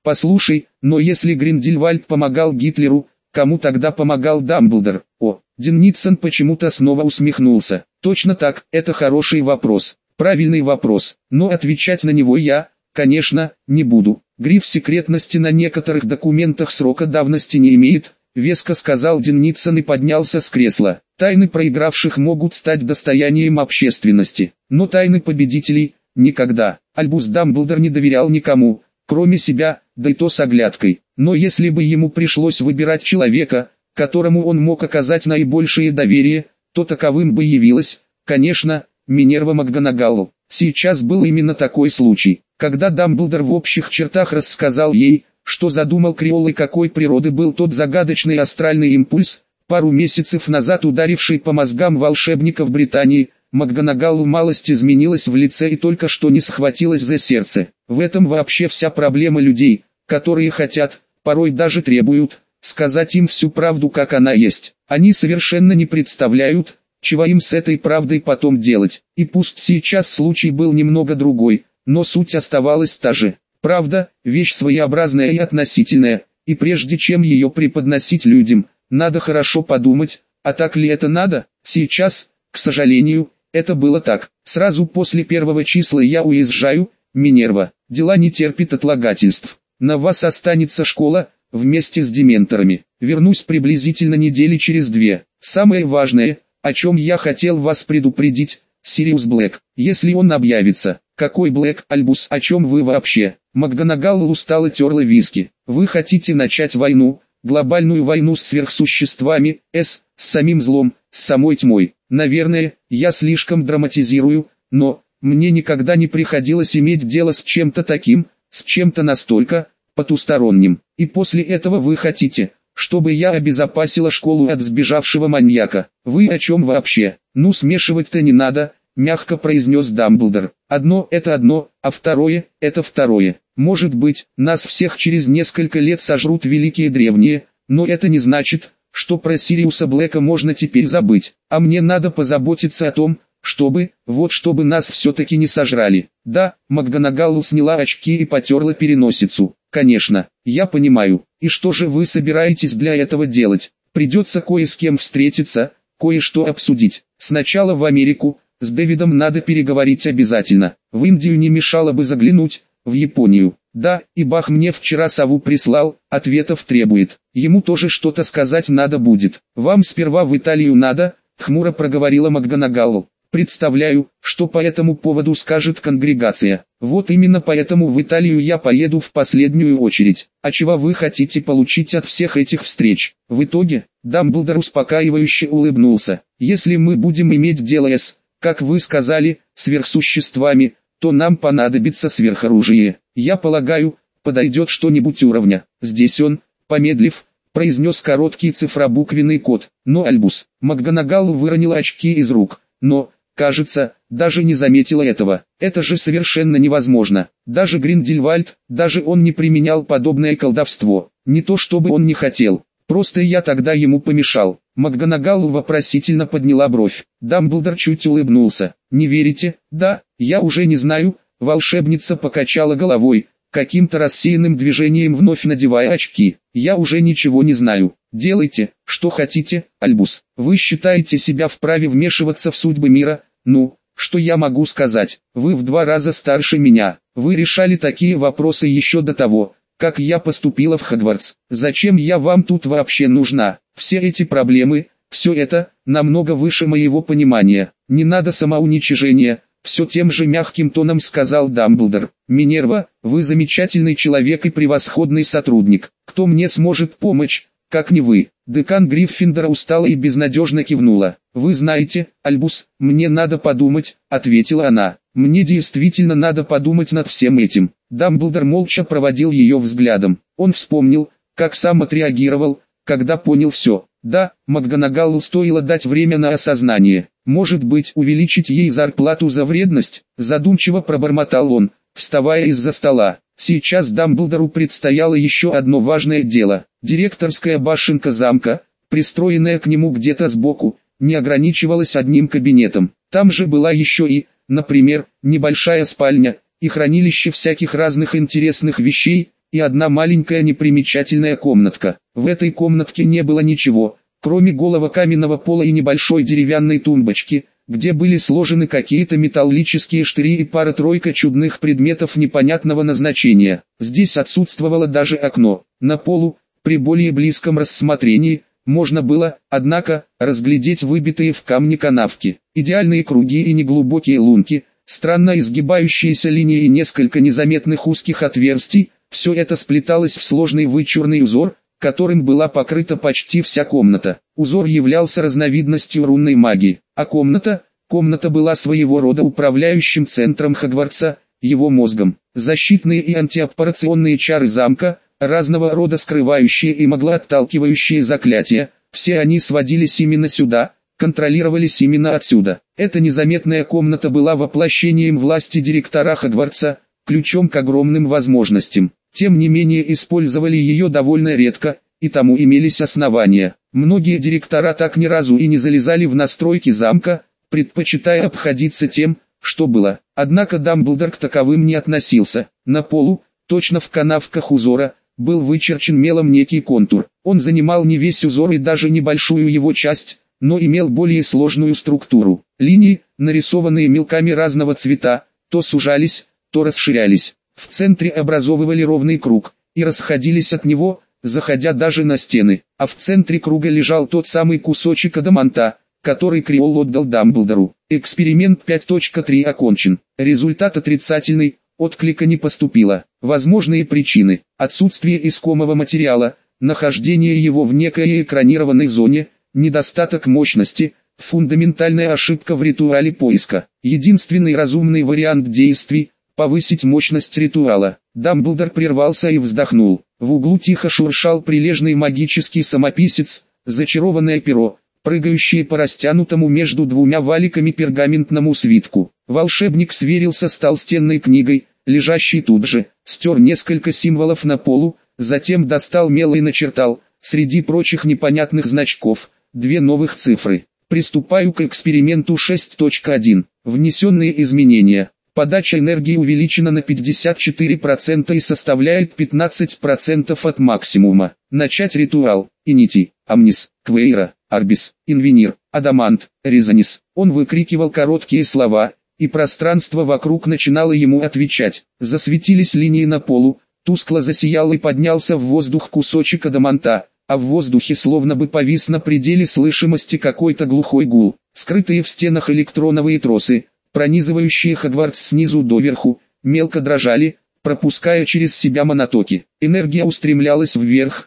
Послушай, но если Гриндельвальд помогал Гитлеру, кому тогда помогал Дамблдор? О, Денницен почему-то снова усмехнулся. Точно так, это хороший вопрос, правильный вопрос, но отвечать на него я, конечно, не буду. Гриф секретности на некоторых документах срока давности не имеет, веско сказал Денницен и поднялся с кресла. Тайны проигравших могут стать достоянием общественности, но тайны победителей – никогда. Альбус Дамблдор не доверял никому, кроме себя, да и то с оглядкой. Но если бы ему пришлось выбирать человека, которому он мог оказать наибольшее доверие, то таковым бы явилась, конечно, Минерва МакГонагалл. Сейчас был именно такой случай, когда Дамблдор в общих чертах рассказал ей, что задумал Криолл и какой природы был тот загадочный астральный импульс, пару месяцев назад ударивший по мозгам волшебников Британии. МакГонагалл малость изменилась в лице и только что не схватилась за сердце. В этом вообще вся проблема людей, которые хотят, порой даже требуют, сказать им всю правду как она есть. Они совершенно не представляют, чего им с этой правдой потом делать. И пусть сейчас случай был немного другой, но суть оставалась та же. Правда, вещь своеобразная и относительная, и прежде чем ее преподносить людям, надо хорошо подумать, а так ли это надо? Сейчас, к сожалению, это было так. Сразу после 1 числа я уезжаю, Минерва. Дела не терпят отлагательств. На вас останется школа, вместе с дементорами. Вернусь приблизительно недели через 2. Самое важное, о чем я хотел вас предупредить, Сириус Блэк. Если он объявится. Какой Блэк, Альбус, о чем вы вообще? МакГонагалл устало терла виски. Вы хотите начать войну, глобальную войну с сверхсуществами, с самим злом, с самой тьмой. Наверное, я слишком драматизирую, но мне никогда не приходилось иметь дело с чем-то таким, с чем-то настолько потусторонним. И после этого вы хотите, чтобы я обезопасила школу от сбежавшего маньяка. Вы о чем вообще? Ну смешивать-то не надо, мягко произнес Дамблдор. Одно – это одно, а второе – это второе. Может быть, нас всех через несколько лет сожрут великие древние, но это не значит, что про Сириуса Блэка можно теперь забыть. А мне надо позаботиться о том, чтобы нас все-таки не сожрали. Да, МакГонагалл сняла очки и потерла переносицу. Конечно, я понимаю. И что же вы собираетесь для этого делать? Придется кое с кем встретиться, кое-что обсудить. Сначала в Америку, с Дэвидом надо переговорить обязательно. В Индию не мешало бы заглянуть, в Японию. Да, и Бах мне вчера сову прислал, ответов требует. Ему тоже что-то сказать надо будет. Вам сперва в Италию надо, хмуро проговорила МакГонагалл. Представляю, что по этому поводу скажет конгрегация. Вот именно поэтому в Италию я поеду в последнюю очередь. А чего вы хотите получить от всех этих встреч? В итоге, Дамблдор успокаивающе улыбнулся. Если мы будем иметь дело с, как вы сказали, сверхсуществами, то нам понадобится сверхоружие. Я полагаю, подойдет что-нибудь уровня. Здесь он, помедлив, произнес короткий цифробуквенный код. Но Альбус, МакГонагалл выронила очки из рук. Но, кажется, даже не заметила этого. Это же совершенно невозможно. Даже Гриндельвальд, даже он не применял подобное колдовство. Не то чтобы он не хотел. Просто я тогда ему помешал. МакГонагалл вопросительно подняла бровь. Дамблдор чуть улыбнулся. Не верите? Да, я уже не знаю. Волшебница покачала головой, каким-то рассеянным движением вновь надевая очки. Я уже ничего не знаю. Делайте, что хотите, Альбус. Вы считаете себя вправе вмешиваться в судьбы мира? Ну, что я могу сказать? Вы в 2 раза старше меня. Вы решали такие вопросы еще до того, как я поступила в Хогвартс. Зачем я вам тут вообще нужна? Все эти проблемы, все это, намного выше моего понимания. Не надо самоуничижения. Все тем же мягким тоном сказал Дамблдор. Минерва, вы замечательный человек и превосходный сотрудник. Кто мне сможет помочь, как не вы? Декан Гриффиндора устала и безнадежно кивнула. Вы знаете, Альбус, мне надо подумать, ответила она. Мне действительно надо подумать над всем этим. Дамблдор молча проводил ее взглядом. Он вспомнил, как сам отреагировал, когда понял все. Да, МакГонагалл стоило дать время на осознание. Может быть, увеличить ей зарплату за вредность? Задумчиво пробормотал он, вставая из-за стола. Сейчас Дамблдору предстояло еще одно важное дело. Директорская башенка замка, пристроенная к нему где-то сбоку, не ограничивалась одним кабинетом. Там же была еще и, например, небольшая спальня, и хранилище всяких разных интересных вещей, и одна маленькая непримечательная комнатка. В этой комнатке не было ничего, кроме голого каменного пола и небольшой деревянной тумбочки, где были сложены какие-то металлические штыри и пара-тройка чудных предметов непонятного назначения. Здесь отсутствовало даже окно. На полу, при более близком рассмотрении, можно было, однако, разглядеть выбитые в камне канавки, идеальные круги и неглубокие лунки, странно изгибающиеся линии и несколько незаметных узких отверстий. Все это сплеталось в сложный вычурный узор, которым была покрыта почти вся комната. Узор являлся разновидностью рунной магии, а комната была своего рода управляющим центром Хогвартса, его мозгом. Защитные и антиаппарационные чары замка, разного рода скрывающие и моглоотталкивающие заклятия, все они сводились именно сюда, контролировались именно отсюда. Эта незаметная комната была воплощением власти директора Хогвартса, ключом к огромным возможностям. Тем не менее использовали ее довольно редко, и тому имелись основания. Многие директора так ни разу и не залезали в настройки замка, предпочитая обходиться тем, что было. Однако Дамблдор к таковым не относился. На полу, точно в канавках узора, был вычерчен мелом некий контур. Он занимал не весь узор и даже небольшую его часть, но имел более сложную структуру. Линии, нарисованные мелками разного цвета, то сужались, то расширялись. В центре образовывали ровный круг, и расходились от него, заходя даже на стены. А в центре круга лежал тот самый кусочек адаманта, который Криол отдал Дамблдору. Эксперимент 5.3 окончен. Результат отрицательный, отклика не поступило. Возможные причины: отсутствие искомого материала, нахождение его в некой экранированной зоне, недостаток мощности, фундаментальная ошибка в ритуале поиска. Единственный разумный вариант действий – повысить мощность ритуала. Дамблдор прервался и вздохнул. В углу тихо шуршал прилежный магический самописец, зачарованное перо, прыгающее по растянутому между двумя валиками пергаментному свитку. Волшебник сверился с толстенной книгой, лежащей тут же, стер несколько символов на полу, затем достал мел и начертал, среди прочих непонятных значков, две новых цифры. Приступаю к эксперименту 6.1. Внесенные изменения. Подача энергии увеличена на 54% и составляет 15% от максимума. Начать ритуал. Инити, Амнис, Квейра, Арбис, Инвенир, Адамант, Резанис. Он выкрикивал короткие слова, и пространство вокруг начинало ему отвечать. Засветились линии на полу, тускло засиял и поднялся в воздух кусочек адаманта, а в воздухе словно бы повис на пределе слышимости какой-то глухой гул. Скрытые в стенах электроновые тросы, пронизывающие Хогвартс снизу доверху, мелко дрожали, пропуская через себя монотоки. Энергия устремлялась вверх,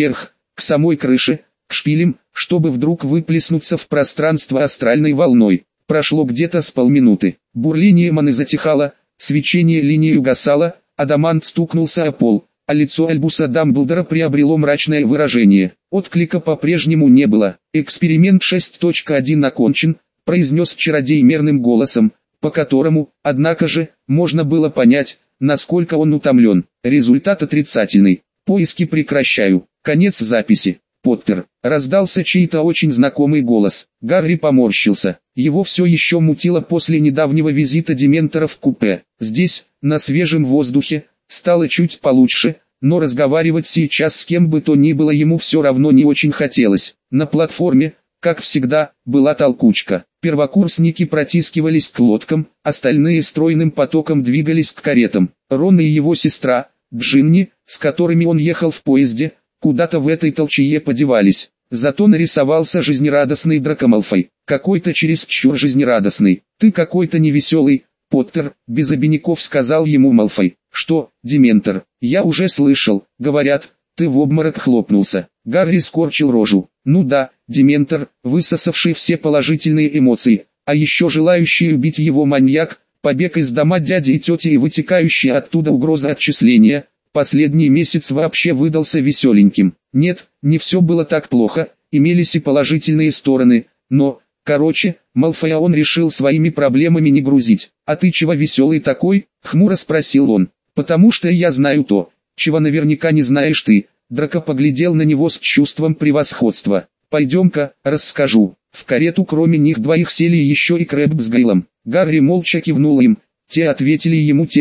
к самой крыше, к шпилям, чтобы вдруг выплеснуться в пространство астральной волной. Прошло где-то с полминуты. Бурление маны затихало, свечение линии угасало, адамант стукнулся о пол, а лицо Альбуса Дамблдора приобрело мрачное выражение. Отклика по-прежнему не было. Эксперимент 6.1 окончен, произнес чародей мерным голосом, по которому, однако же, можно было понять, насколько он утомлен. Результат отрицательный. Поиски прекращаю. Конец записи. Поттер. Раздался чей-то очень знакомый голос. Гарри поморщился. Его все еще мутило после недавнего визита Дементора в купе. Здесь, на свежем воздухе, стало чуть получше, но разговаривать сейчас с кем бы то ни было ему все равно не очень хотелось. На платформе, как всегда, была толкучка. Первокурсники протискивались к лодкам, остальные стройным потоком двигались к каретам. Рон и его сестра, Джинни, с которыми он ехал в поезде, куда-то в этой толчее подевались. Зато нарисовался жизнерадостный Драко Малфой. Какой-то чересчур жизнерадостный. «Ты какой-то невеселый, Поттер», без обиняков сказал ему Малфой. «Что, Дементор, я уже слышал, говорят, ты в обморок хлопнулся». Гарри скорчил рожу. «Ну да, Дементор, высосавший все положительные эмоции, а еще желающий убить его маньяк, побег из дома дяди и тети и вытекающая оттуда угроза отчисления. Последний месяц вообще выдался веселеньким. Нет, не все было так плохо, имелись и положительные стороны, но, короче, Малфоя он решил своими проблемами не грузить. А ты чего веселый такой?» — хмуро спросил он. «Потому что я знаю то, чего наверняка не знаешь ты». Драко поглядел на него с чувством превосходства. «Пойдем-ка, расскажу». В карету кроме них двоих сели еще и Крэбб с Гейлом. Гарри молча кивнул им, те ответили ему тем же.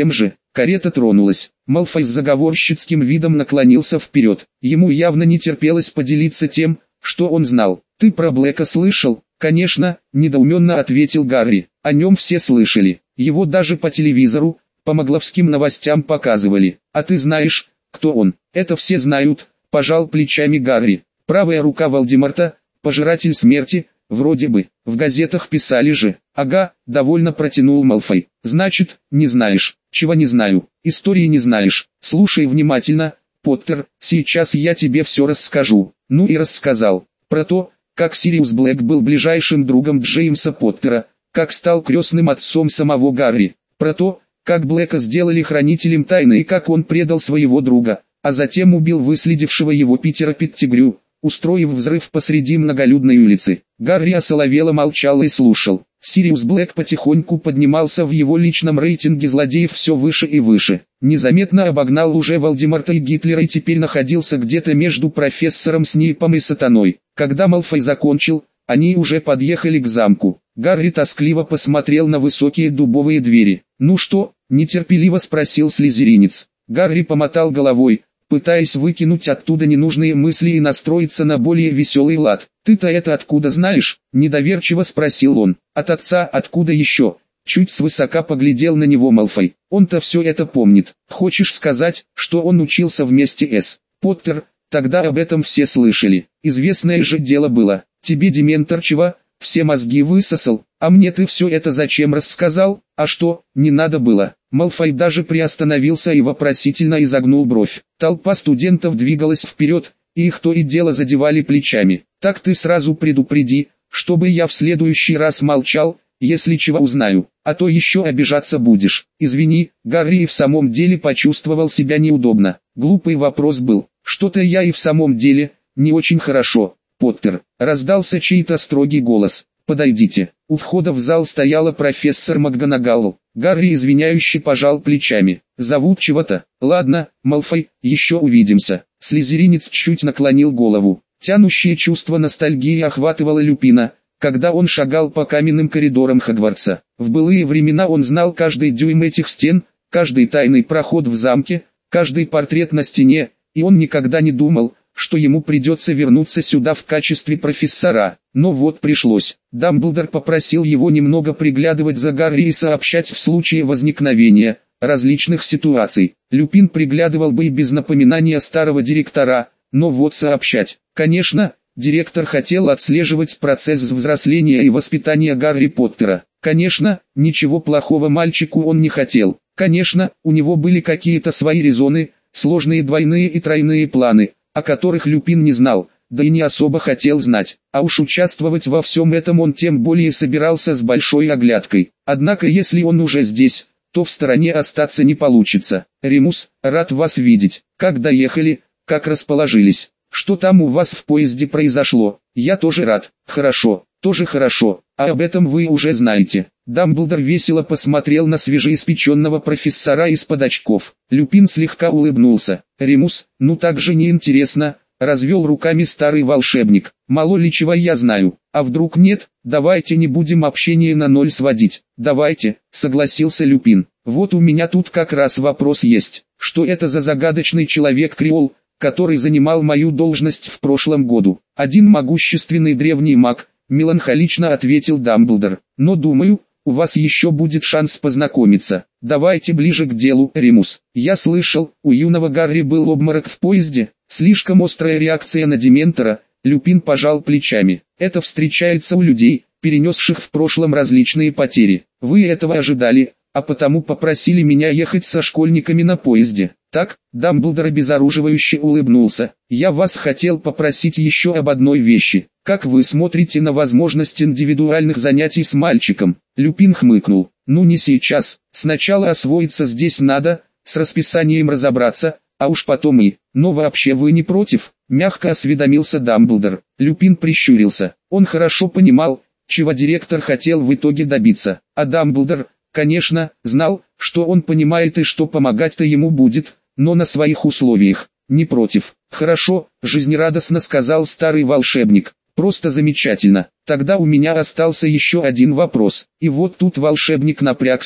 Карета тронулась. Малфой с заговорщицким видом наклонился вперед. Ему явно не терпелось поделиться тем, что он знал. «Ты про Блэка слышал?» «Конечно», — недоуменно ответил Гарри. «О нем все слышали. Его даже по телевизору, по могловским новостям показывали. А ты знаешь, кто он?» «Это все знают», — пожал плечами Гарри. «Правая рука Волдеморта, пожиратель смерти, вроде бы. В газетах писали же». «Ага», — довольно протянул Малфой. «Значит, не знаешь». «Чего не знаю? Истории не знаешь. Слушай внимательно, Поттер, сейчас я тебе все расскажу». Ну и рассказал. Про то, как Сириус Блэк был ближайшим другом Джеймса Поттера, как стал крестным отцом самого Гарри. Про то, как Блэка сделали хранителем тайны и как он предал своего друга, а затем убил выследившего его Питера Петтигрю, устроив взрыв посреди многолюдной улицы. Гарри осоловело молчал и слушал. Сириус Блэк потихоньку поднимался в его личном рейтинге злодеев все выше и выше. Незаметно обогнал уже Волдеморта и Гитлера и теперь находился где-то между профессором Снейпом и Сатаной. Когда Малфой закончил, они уже подъехали к замку. Гарри тоскливо посмотрел на высокие дубовые двери. «Ну что?» – нетерпеливо спросил слизеринец. Гарри помотал головой, пытаясь выкинуть оттуда ненужные мысли и настроиться на более веселый лад. «Ты-то это откуда знаешь?» – недоверчиво спросил он. «От отца, откуда еще?» Чуть свысока поглядел на него Малфой. «Он-то все это помнит. Хочешь сказать, что он учился вместе с Поттер? Тогда об этом все слышали. Известное же дело было. Тебе Дементор чего? Все мозги высосал, а мне ты все это зачем рассказал? А что, не надо было?» Малфой даже приостановился и вопросительно изогнул бровь. Толпа студентов двигалась вперед, и их то и дело задевали плечами. «Так ты сразу предупреди, чтобы я в следующий раз молчал, если чего узнаю, а то еще обижаться будешь». «Извини», Гарри и в самом деле почувствовал себя неудобно. Глупый вопрос был. «Что-то я и в самом деле, не очень хорошо, Поттер», раздался чей-то строгий голос. «Подойдите». У входа в зал стояла профессор МакГонагал. Гарри извиняюще пожал плечами. «Зовут чего-то?» «Ладно, Малфой, еще увидимся». Слизеринец чуть наклонил голову. Тянущее чувство ностальгии охватывало Люпина, когда он шагал по каменным коридорам Хогвартса. В былые времена он знал каждый дюйм этих стен, каждый тайный проход в замке, каждый портрет на стене, и он никогда не думал, что ему придется вернуться сюда в качестве профессора. Но вот пришлось. Дамблдор попросил его немного приглядывать за Гарри и сообщать в случае возникновения различных ситуаций. Люпин приглядывал бы и без напоминания старого директора, но вот сообщать. Конечно, директор хотел отслеживать процесс взросления и воспитания Гарри Поттера. Конечно, ничего плохого мальчику он не хотел. Конечно, у него были какие-то свои резоны, сложные двойные и тройные планы, о которых Люпин не знал, да и не особо хотел знать. А уж участвовать во всем этом он тем более собирался с большой оглядкой. Однако если он уже здесь, то в стороне остаться не получится. «Ремус, рад вас видеть. Как доехали, как расположились? Что там у вас в поезде произошло?» «Я тоже рад». «Хорошо, тоже хорошо. А об этом вы уже знаете». Дамблдор весело посмотрел на свежеиспеченного профессора из-под очков. Люпин слегка улыбнулся. «Ремус, ну так же неинтересно», — развел руками старый волшебник. «Мало ли чего я знаю. А вдруг нет? Давайте не будем общение на ноль сводить». «Давайте», — согласился Люпин. «Вот у меня тут как раз вопрос есть. Что это за загадочный человек-креол, который занимал мою должность в прошлом году?» «Один могущественный древний маг», — меланхолично ответил Дамблдор. «Но думаю, у вас еще будет шанс познакомиться. Давайте ближе к делу, Ремус. Я слышал, у юного Гарри был обморок в поезде. Слишком острая реакция на Дементора». Люпин пожал плечами. «Это встречается у людей, перенесших в прошлом различные потери. Вы этого ожидали, а потому попросили меня ехать со школьниками на поезде. Так?» Дамблдор обезоруживающе улыбнулся. «Я вас хотел попросить еще об одной вещи. Как вы смотрите на возможность индивидуальных занятий с мальчиком?» Люпин хмыкнул. «Ну не сейчас. Сначала освоиться здесь надо, с расписанием разобраться, а уж потом и... Но вообще вы не против?» Мягко осведомился Дамблдор. Люпин прищурился. Он хорошо понимал, чего директор хотел в итоге добиться. А Дамблдор, конечно, знал, что он понимает и что помогать-то ему будет, но на своих условиях. «Не против». «Хорошо», — жизнерадостно сказал старый волшебник. «Просто замечательно. Тогда у меня остался еще один вопрос». И вот тут волшебник напрягся,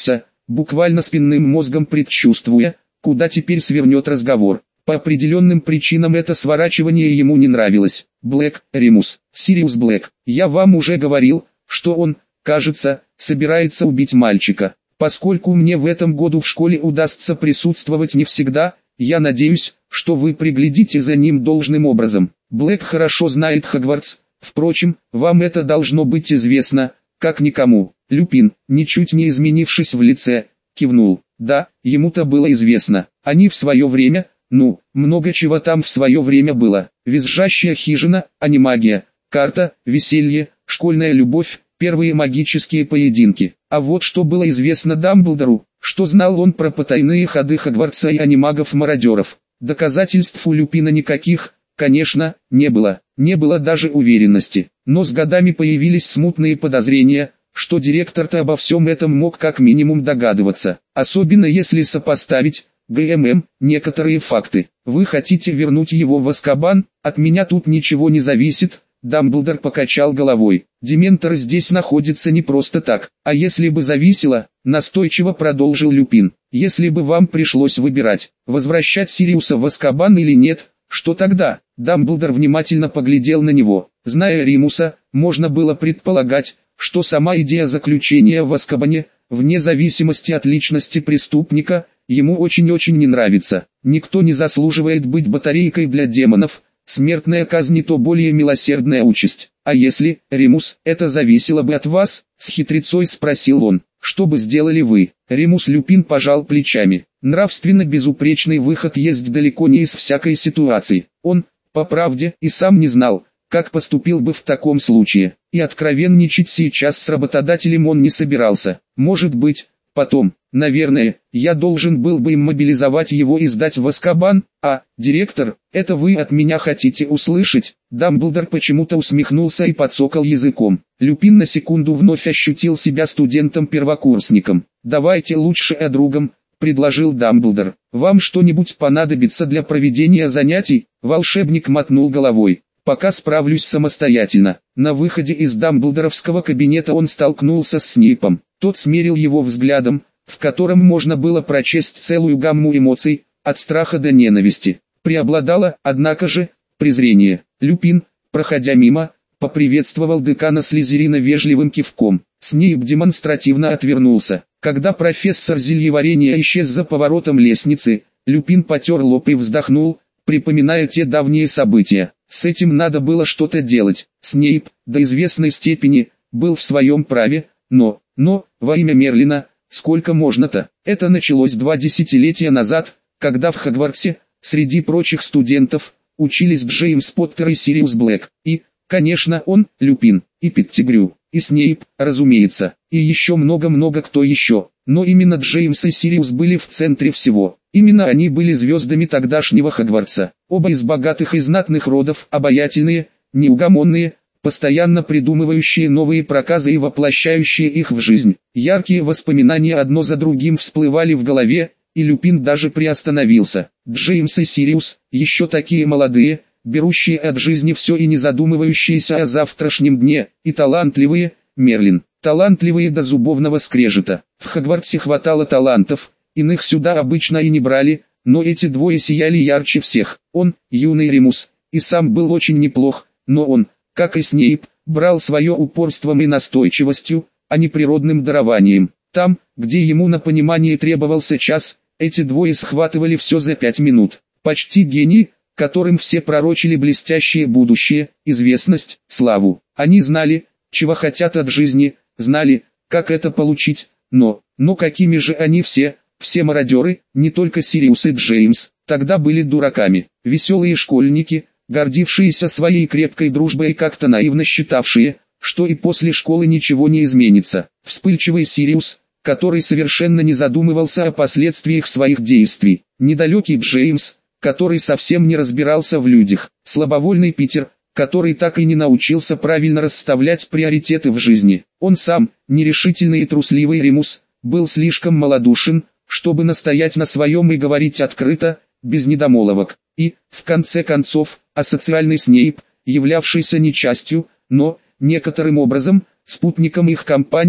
буквально спинным мозгом предчувствуя, куда теперь свернет разговор. По определенным причинам это сворачивание ему не нравилось. Блэк, Ремус, Сириус Блэк, я вам уже говорил, что он, кажется, собирается убить мальчика. Поскольку мне в этом году в школе удастся присутствовать не всегда, я надеюсь, что вы приглядите за ним должным образом. Блэк хорошо знает Хогвартс, впрочем, вам это должно быть известно, как никому. Люпин, ничуть не изменившись в лице, кивнул. Да, ему-то было известно. Они в свое время, много чего там в свое время было. Визжащая хижина, анимагия, карта, веселье, школьная любовь, первые магические поединки. А вот что было известно Дамблдору, что знал он про потайные ходы Хогвартса и анимагов-мародеров. Доказательств у Люпина никаких, конечно, не было. Не было даже уверенности. Но с годами появились смутные подозрения, что директор-то обо всем этом мог как минимум догадываться. Особенно если сопоставить, некоторые факты. Вы хотите вернуть его в Азкабан? От меня тут ничего не зависит. Дамблдор покачал головой. Дементоры здесь находятся не просто так. А если бы зависело, настойчиво продолжил Люпин. Если бы вам пришлось выбирать, возвращать Сириуса в Азкабан или нет, что тогда? Дамблдор внимательно поглядел на него. Зная Римуса, можно было предполагать, что сама идея заключения в Азкабане, вне зависимости от личности преступника, ему очень-очень не нравится. Никто не заслуживает быть батарейкой для демонов. Смертная казнь не то более милосердная участь. А если, Римус, это зависело бы от вас? С хитрецой спросил он. Что бы сделали вы? Римус Люпин пожал плечами. Нравственно безупречный выход есть далеко не из всякой ситуации. Он, по правде, и сам не знал, как поступил бы в таком случае. И откровенничать сейчас с работодателем он не собирался. Может быть, потом, наверное, я должен был бы им мобилизовать его и сдать в Азкабан. А, директор, это вы от меня хотите услышать? Дамблдор почему-то усмехнулся и подсокал языком. Люпин на секунду вновь ощутил себя студентом-первокурсником. Давайте лучше о другом, предложил Дамблдор. Вам что-нибудь понадобится для проведения занятий? Волшебник мотнул головой. Пока справлюсь самостоятельно. На выходе из дамблдоровского кабинета он столкнулся с Снейпом. Тот смерил его взглядом, в котором можно было прочесть целую гамму эмоций, от страха до ненависти. Преобладало, однако же, презрение. Люпин, проходя мимо, поприветствовал декана Слизерина вежливым кивком. Снейп демонстративно отвернулся. Когда профессор зельеварения исчез за поворотом лестницы, Люпин потер лоб и вздохнул, припоминая те давние события. С этим надо было что-то делать. Снейп, до известной степени, был в своем праве, но, во имя Мерлина, сколько можно-то? Это началось 2 десятилетия назад, когда в Хогвартсе, среди прочих студентов, учились Джеймс Поттер и Сириус Блэк. И, конечно, он, Люпин, и Петтигрю, и Снейп, разумеется, и еще много-много кто еще. Но именно Джеймс и Сириус были в центре всего. Именно они были звездами тогдашнего Хогвартса. Оба из богатых и знатных родов, обаятельные, неугомонные, постоянно придумывающие новые проказы и воплощающие их в жизнь. Яркие воспоминания одно за другим всплывали в голове, и Люпин даже приостановился. Джеймс и Сириус, еще такие молодые, берущие от жизни все и не задумывающиеся о завтрашнем дне, и талантливые, Мерлин, талантливые до зубовного скрежета. В Хогвартсе хватало талантов, иных сюда обычно и не брали, но эти двое сияли ярче всех. Он, юный Ремус, и сам был очень неплох, но он, как и Снейп, брал свое упорством и настойчивостью, а не природным дарованием. Там, где ему на понимание требовался час, эти двое схватывали все за 5 минут. Почти гении, которым все пророчили блестящее будущее, известность, славу. Они знали, чего хотят от жизни, знали, как это получить, но какими же они все мародеры, не только Сириус и Джеймс, тогда были дураками. Веселые школьники, гордившиеся своей крепкой дружбой и как-то наивно считавшие, что и после школы ничего не изменится. Вспыльчивый Сириус, который совершенно не задумывался о последствиях своих действий. Недалекий Джеймс, который совсем не разбирался в людях. Слабовольный Питер, который так и не научился правильно расставлять приоритеты в жизни. Он сам, нерешительный и трусливый Ремус, был слишком малодушен, чтобы настоять на своем и говорить открыто, без недомолвок. И, в конце концов, асоциальный Снейп, являвшийся не частью, но, некоторым образом, спутником их компании,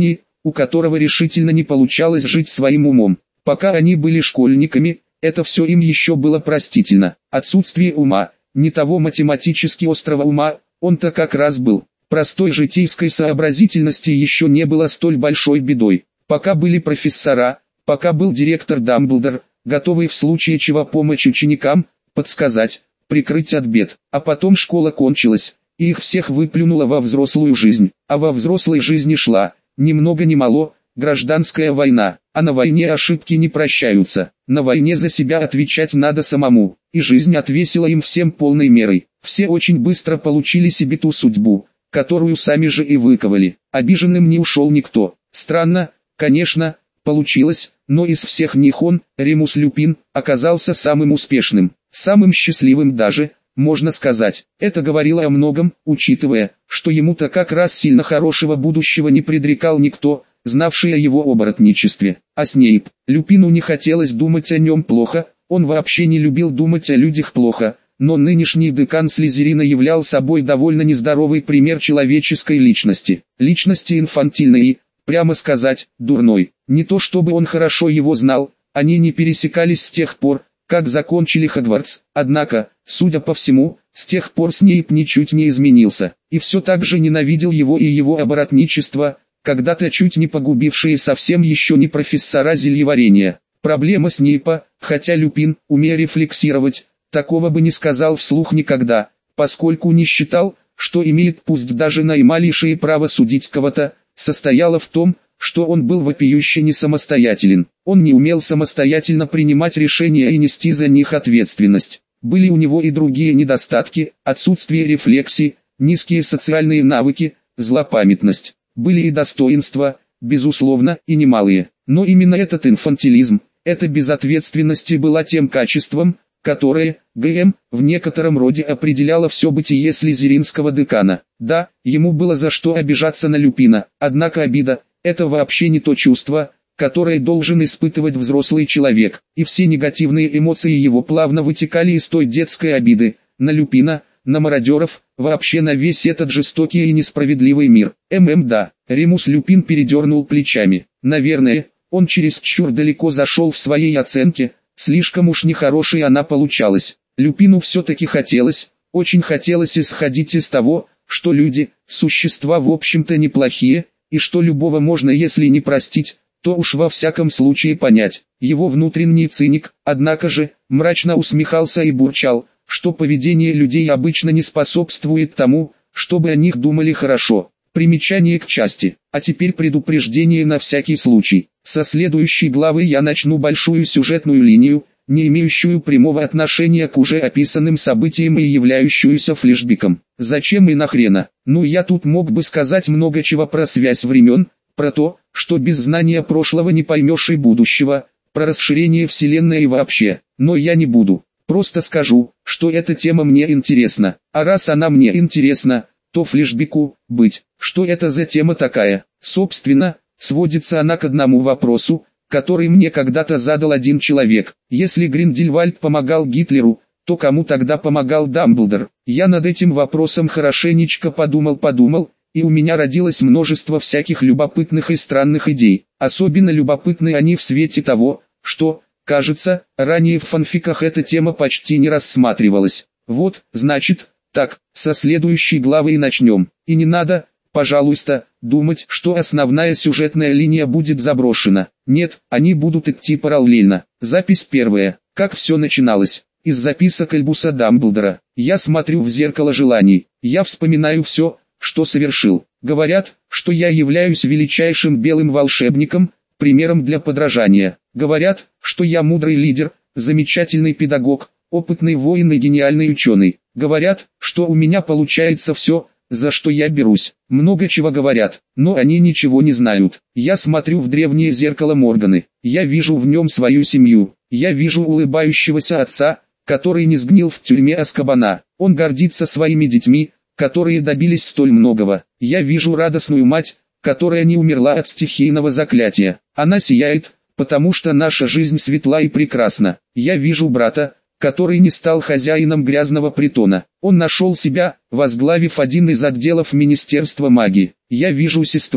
у которого решительно не получалось жить своим умом. Пока они были школьниками, это все им еще было простительно. Отсутствие ума, не того математически острого ума, он-то как раз был. Простой житейской сообразительности еще не было столь большой бедой. Пока были профессора, пока был директор Дамблдор, готовый в случае чего помочь ученикам, подсказать, прикрыть от бед. А потом школа кончилась, и их всех выплюнуло во взрослую жизнь. А во взрослой жизни шла, ни много ни мало, гражданская война. А на войне ошибки не прощаются. На войне за себя отвечать надо самому. И жизнь отвесила им всем полной мерой. Все очень быстро получили себе ту судьбу, которую сами же и выковали. Обиженным не ушел никто. Странно, конечно, получилось, но из всех них он, Ремус Люпин, оказался самым успешным, самым счастливым даже, можно сказать. Это говорило о многом, учитывая, что ему-то как раз сильно хорошего будущего не предрекал никто, знавший о его оборотничестве. А Снейп, Люпину не хотелось думать о нем плохо, он вообще не любил думать о людях плохо, но нынешний декан Слизерина являл собой довольно нездоровый пример человеческой личности. Личности инфантильной и, прямо сказать, дурной. Не то чтобы он хорошо его знал, они не пересекались с тех пор, как закончили Хогвартс, однако, судя по всему, с тех пор Снейп ничуть не изменился, и все так же ненавидел его и его оборотничество, когда-то чуть не погубившие совсем еще не профессора зельеварения. Проблема Снейпа, хотя Люпин, умея рефлексировать, такого бы не сказал вслух никогда, поскольку не считал, что имеет пусть даже наималейшее право судить кого-то, состояла в том, что он был вопиюще не самостоятелен. Он не умел самостоятельно принимать решения и нести за них ответственность. Были у него и другие недостатки: отсутствие рефлексии, низкие социальные навыки, злопамятность. Были и достоинства, безусловно, и немалые. Но именно этот инфантилизм, эта безответственность и была тем качеством, которое, ГМ, в некотором роде определяло все бытие слизеринского декана. Да, ему было за что обижаться на Люпина, однако обида – это вообще не то чувство, которое должен испытывать взрослый человек, и все негативные эмоции его плавно вытекали из той детской обиды, на Люпина, на мародеров, вообще на весь этот жестокий и несправедливый мир. Да, Ремус Люпин передернул плечами. Наверное, он чересчур далеко зашел в своей оценке, слишком уж нехорошей она получалась. Люпину все-таки хотелось, очень хотелось исходить из того, что люди, существа в общем-то неплохие, и что любого можно, если не простить, то уж во всяком случае понять. Его внутренний циник, однако же, мрачно усмехался и бурчал, что поведение людей обычно не способствует тому, чтобы о них думали хорошо. Примечание к части. А теперь предупреждение на всякий случай. Со следующей главы я начну большую сюжетную линию, не имеющую прямого отношения к уже описанным событиям и являющуюся флешбеком. Зачем и нахрена? Ну, я тут мог бы сказать много чего про связь времен, про то, что без знания прошлого не поймешь и будущего, про расширение вселенной и вообще, но я не буду. Просто скажу, что эта тема мне интересна, а раз она мне интересна, то флешбеку быть. Что это за тема такая? Собственно, сводится она к одному вопросу, который мне когда-то задал один человек. Если Гриндельвальд помогал Гитлеру, то кому тогда помогал Дамблдор? Я над этим вопросом хорошенечко подумал, и у меня родилось множество всяких любопытных и странных идей. Особенно любопытны они в свете того, что, кажется, ранее в фанфиках эта тема почти не рассматривалась. Вот, значит, так, со следующей главы и начнем. И не надо, пожалуйста, думать, что основная сюжетная линия будет заброшена. Нет, они будут идти параллельно. Запись первая. Как все начиналось. Из записок Альбуса Дамблдора. Я смотрю в зеркало желаний. Я вспоминаю все, что совершил. Говорят, что я являюсь величайшим белым волшебником, примером для подражания. Говорят, что я мудрый лидер, замечательный педагог, опытный воин и гениальный ученый. Говорят, что у меня получается все, за что я берусь. Много чего говорят, но они ничего не знают. Я смотрю в древнее зеркало Морганы. Я вижу в нем свою семью. Я вижу улыбающегося отца, который не сгнил в тюрьме Азкабана. Он гордится своими детьми, которые добились столь многого. Я вижу радостную мать, которая не умерла от стихийного заклятия. Она сияет, потому что наша жизнь светла и прекрасна. Я вижу брата, который не стал хозяином грязного притона. Он нашел себя, возглавив один из отделов Министерства магии. Я вижу сестру,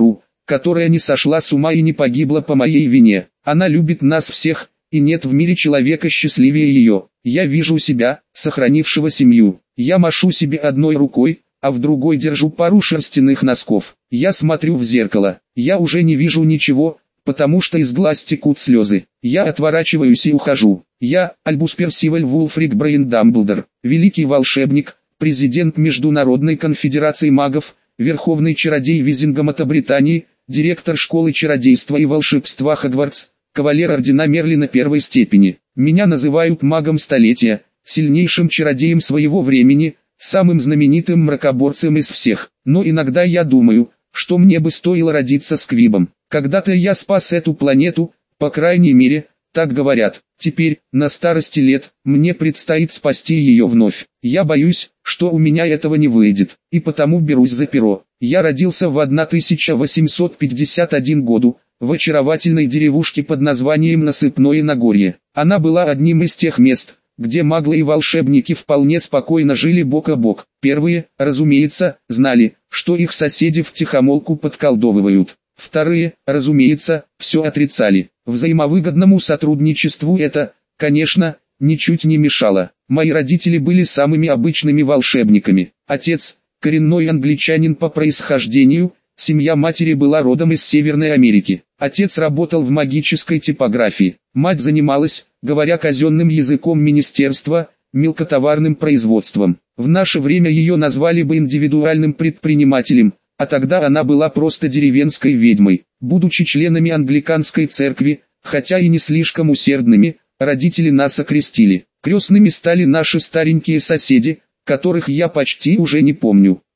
которая не сошла с ума и не погибла по моей вине. Она любит нас всех, и нет в мире человека счастливее ее. Я вижу себя, сохранившего семью. Я машу себе одной рукой, а в другой держу пару шерстяных носков. Я смотрю в зеркало. Я уже не вижу ничего, потому что из глаз текут слезы. Я отворачиваюсь и ухожу. Я, Альбус Персиваль Вулфрик Брейн Дамблдор, великий волшебник, президент Международной конфедерации магов, верховный чародей Визингамата Британии, директор школы чародейства и волшебства Хогвартс, кавалер ордена Мерлина первой степени. Меня называют магом столетия, сильнейшим чародеем своего времени, самым знаменитым мракоборцем из всех. Но иногда я думаю, что мне бы стоило родиться сквибом. Когда-то я спас эту планету, по крайней мере, так говорят. Теперь, на старости лет, мне предстоит спасти ее вновь. Я боюсь, что у меня этого не выйдет, и потому берусь за перо. Я родился в 1851 году, в очаровательной деревушке под названием Насыпное Нагорье. Она была одним из тех мест, где маглы и волшебники вполне спокойно жили бок о бок. Первые, разумеется, знали, что их соседи втихомолку подколдовывают. Вторые, разумеется, все отрицали. Взаимовыгодному сотрудничеству это, конечно, ничуть не мешало. Мои родители были самыми обычными волшебниками. Отец, коренной англичанин по происхождению, семья матери была родом из Северной Америки. Отец работал в магической типографии. Мать занималась, говоря казенным языком министерства, мелкотоварным производством. В наше время ее назвали бы индивидуальным предпринимателем, а тогда она была просто деревенской ведьмой. Будучи членами англиканской церкви, хотя и не слишком усердными, родители нас окрестили. Крестными стали наши старенькие соседи, которых я почти уже не помню.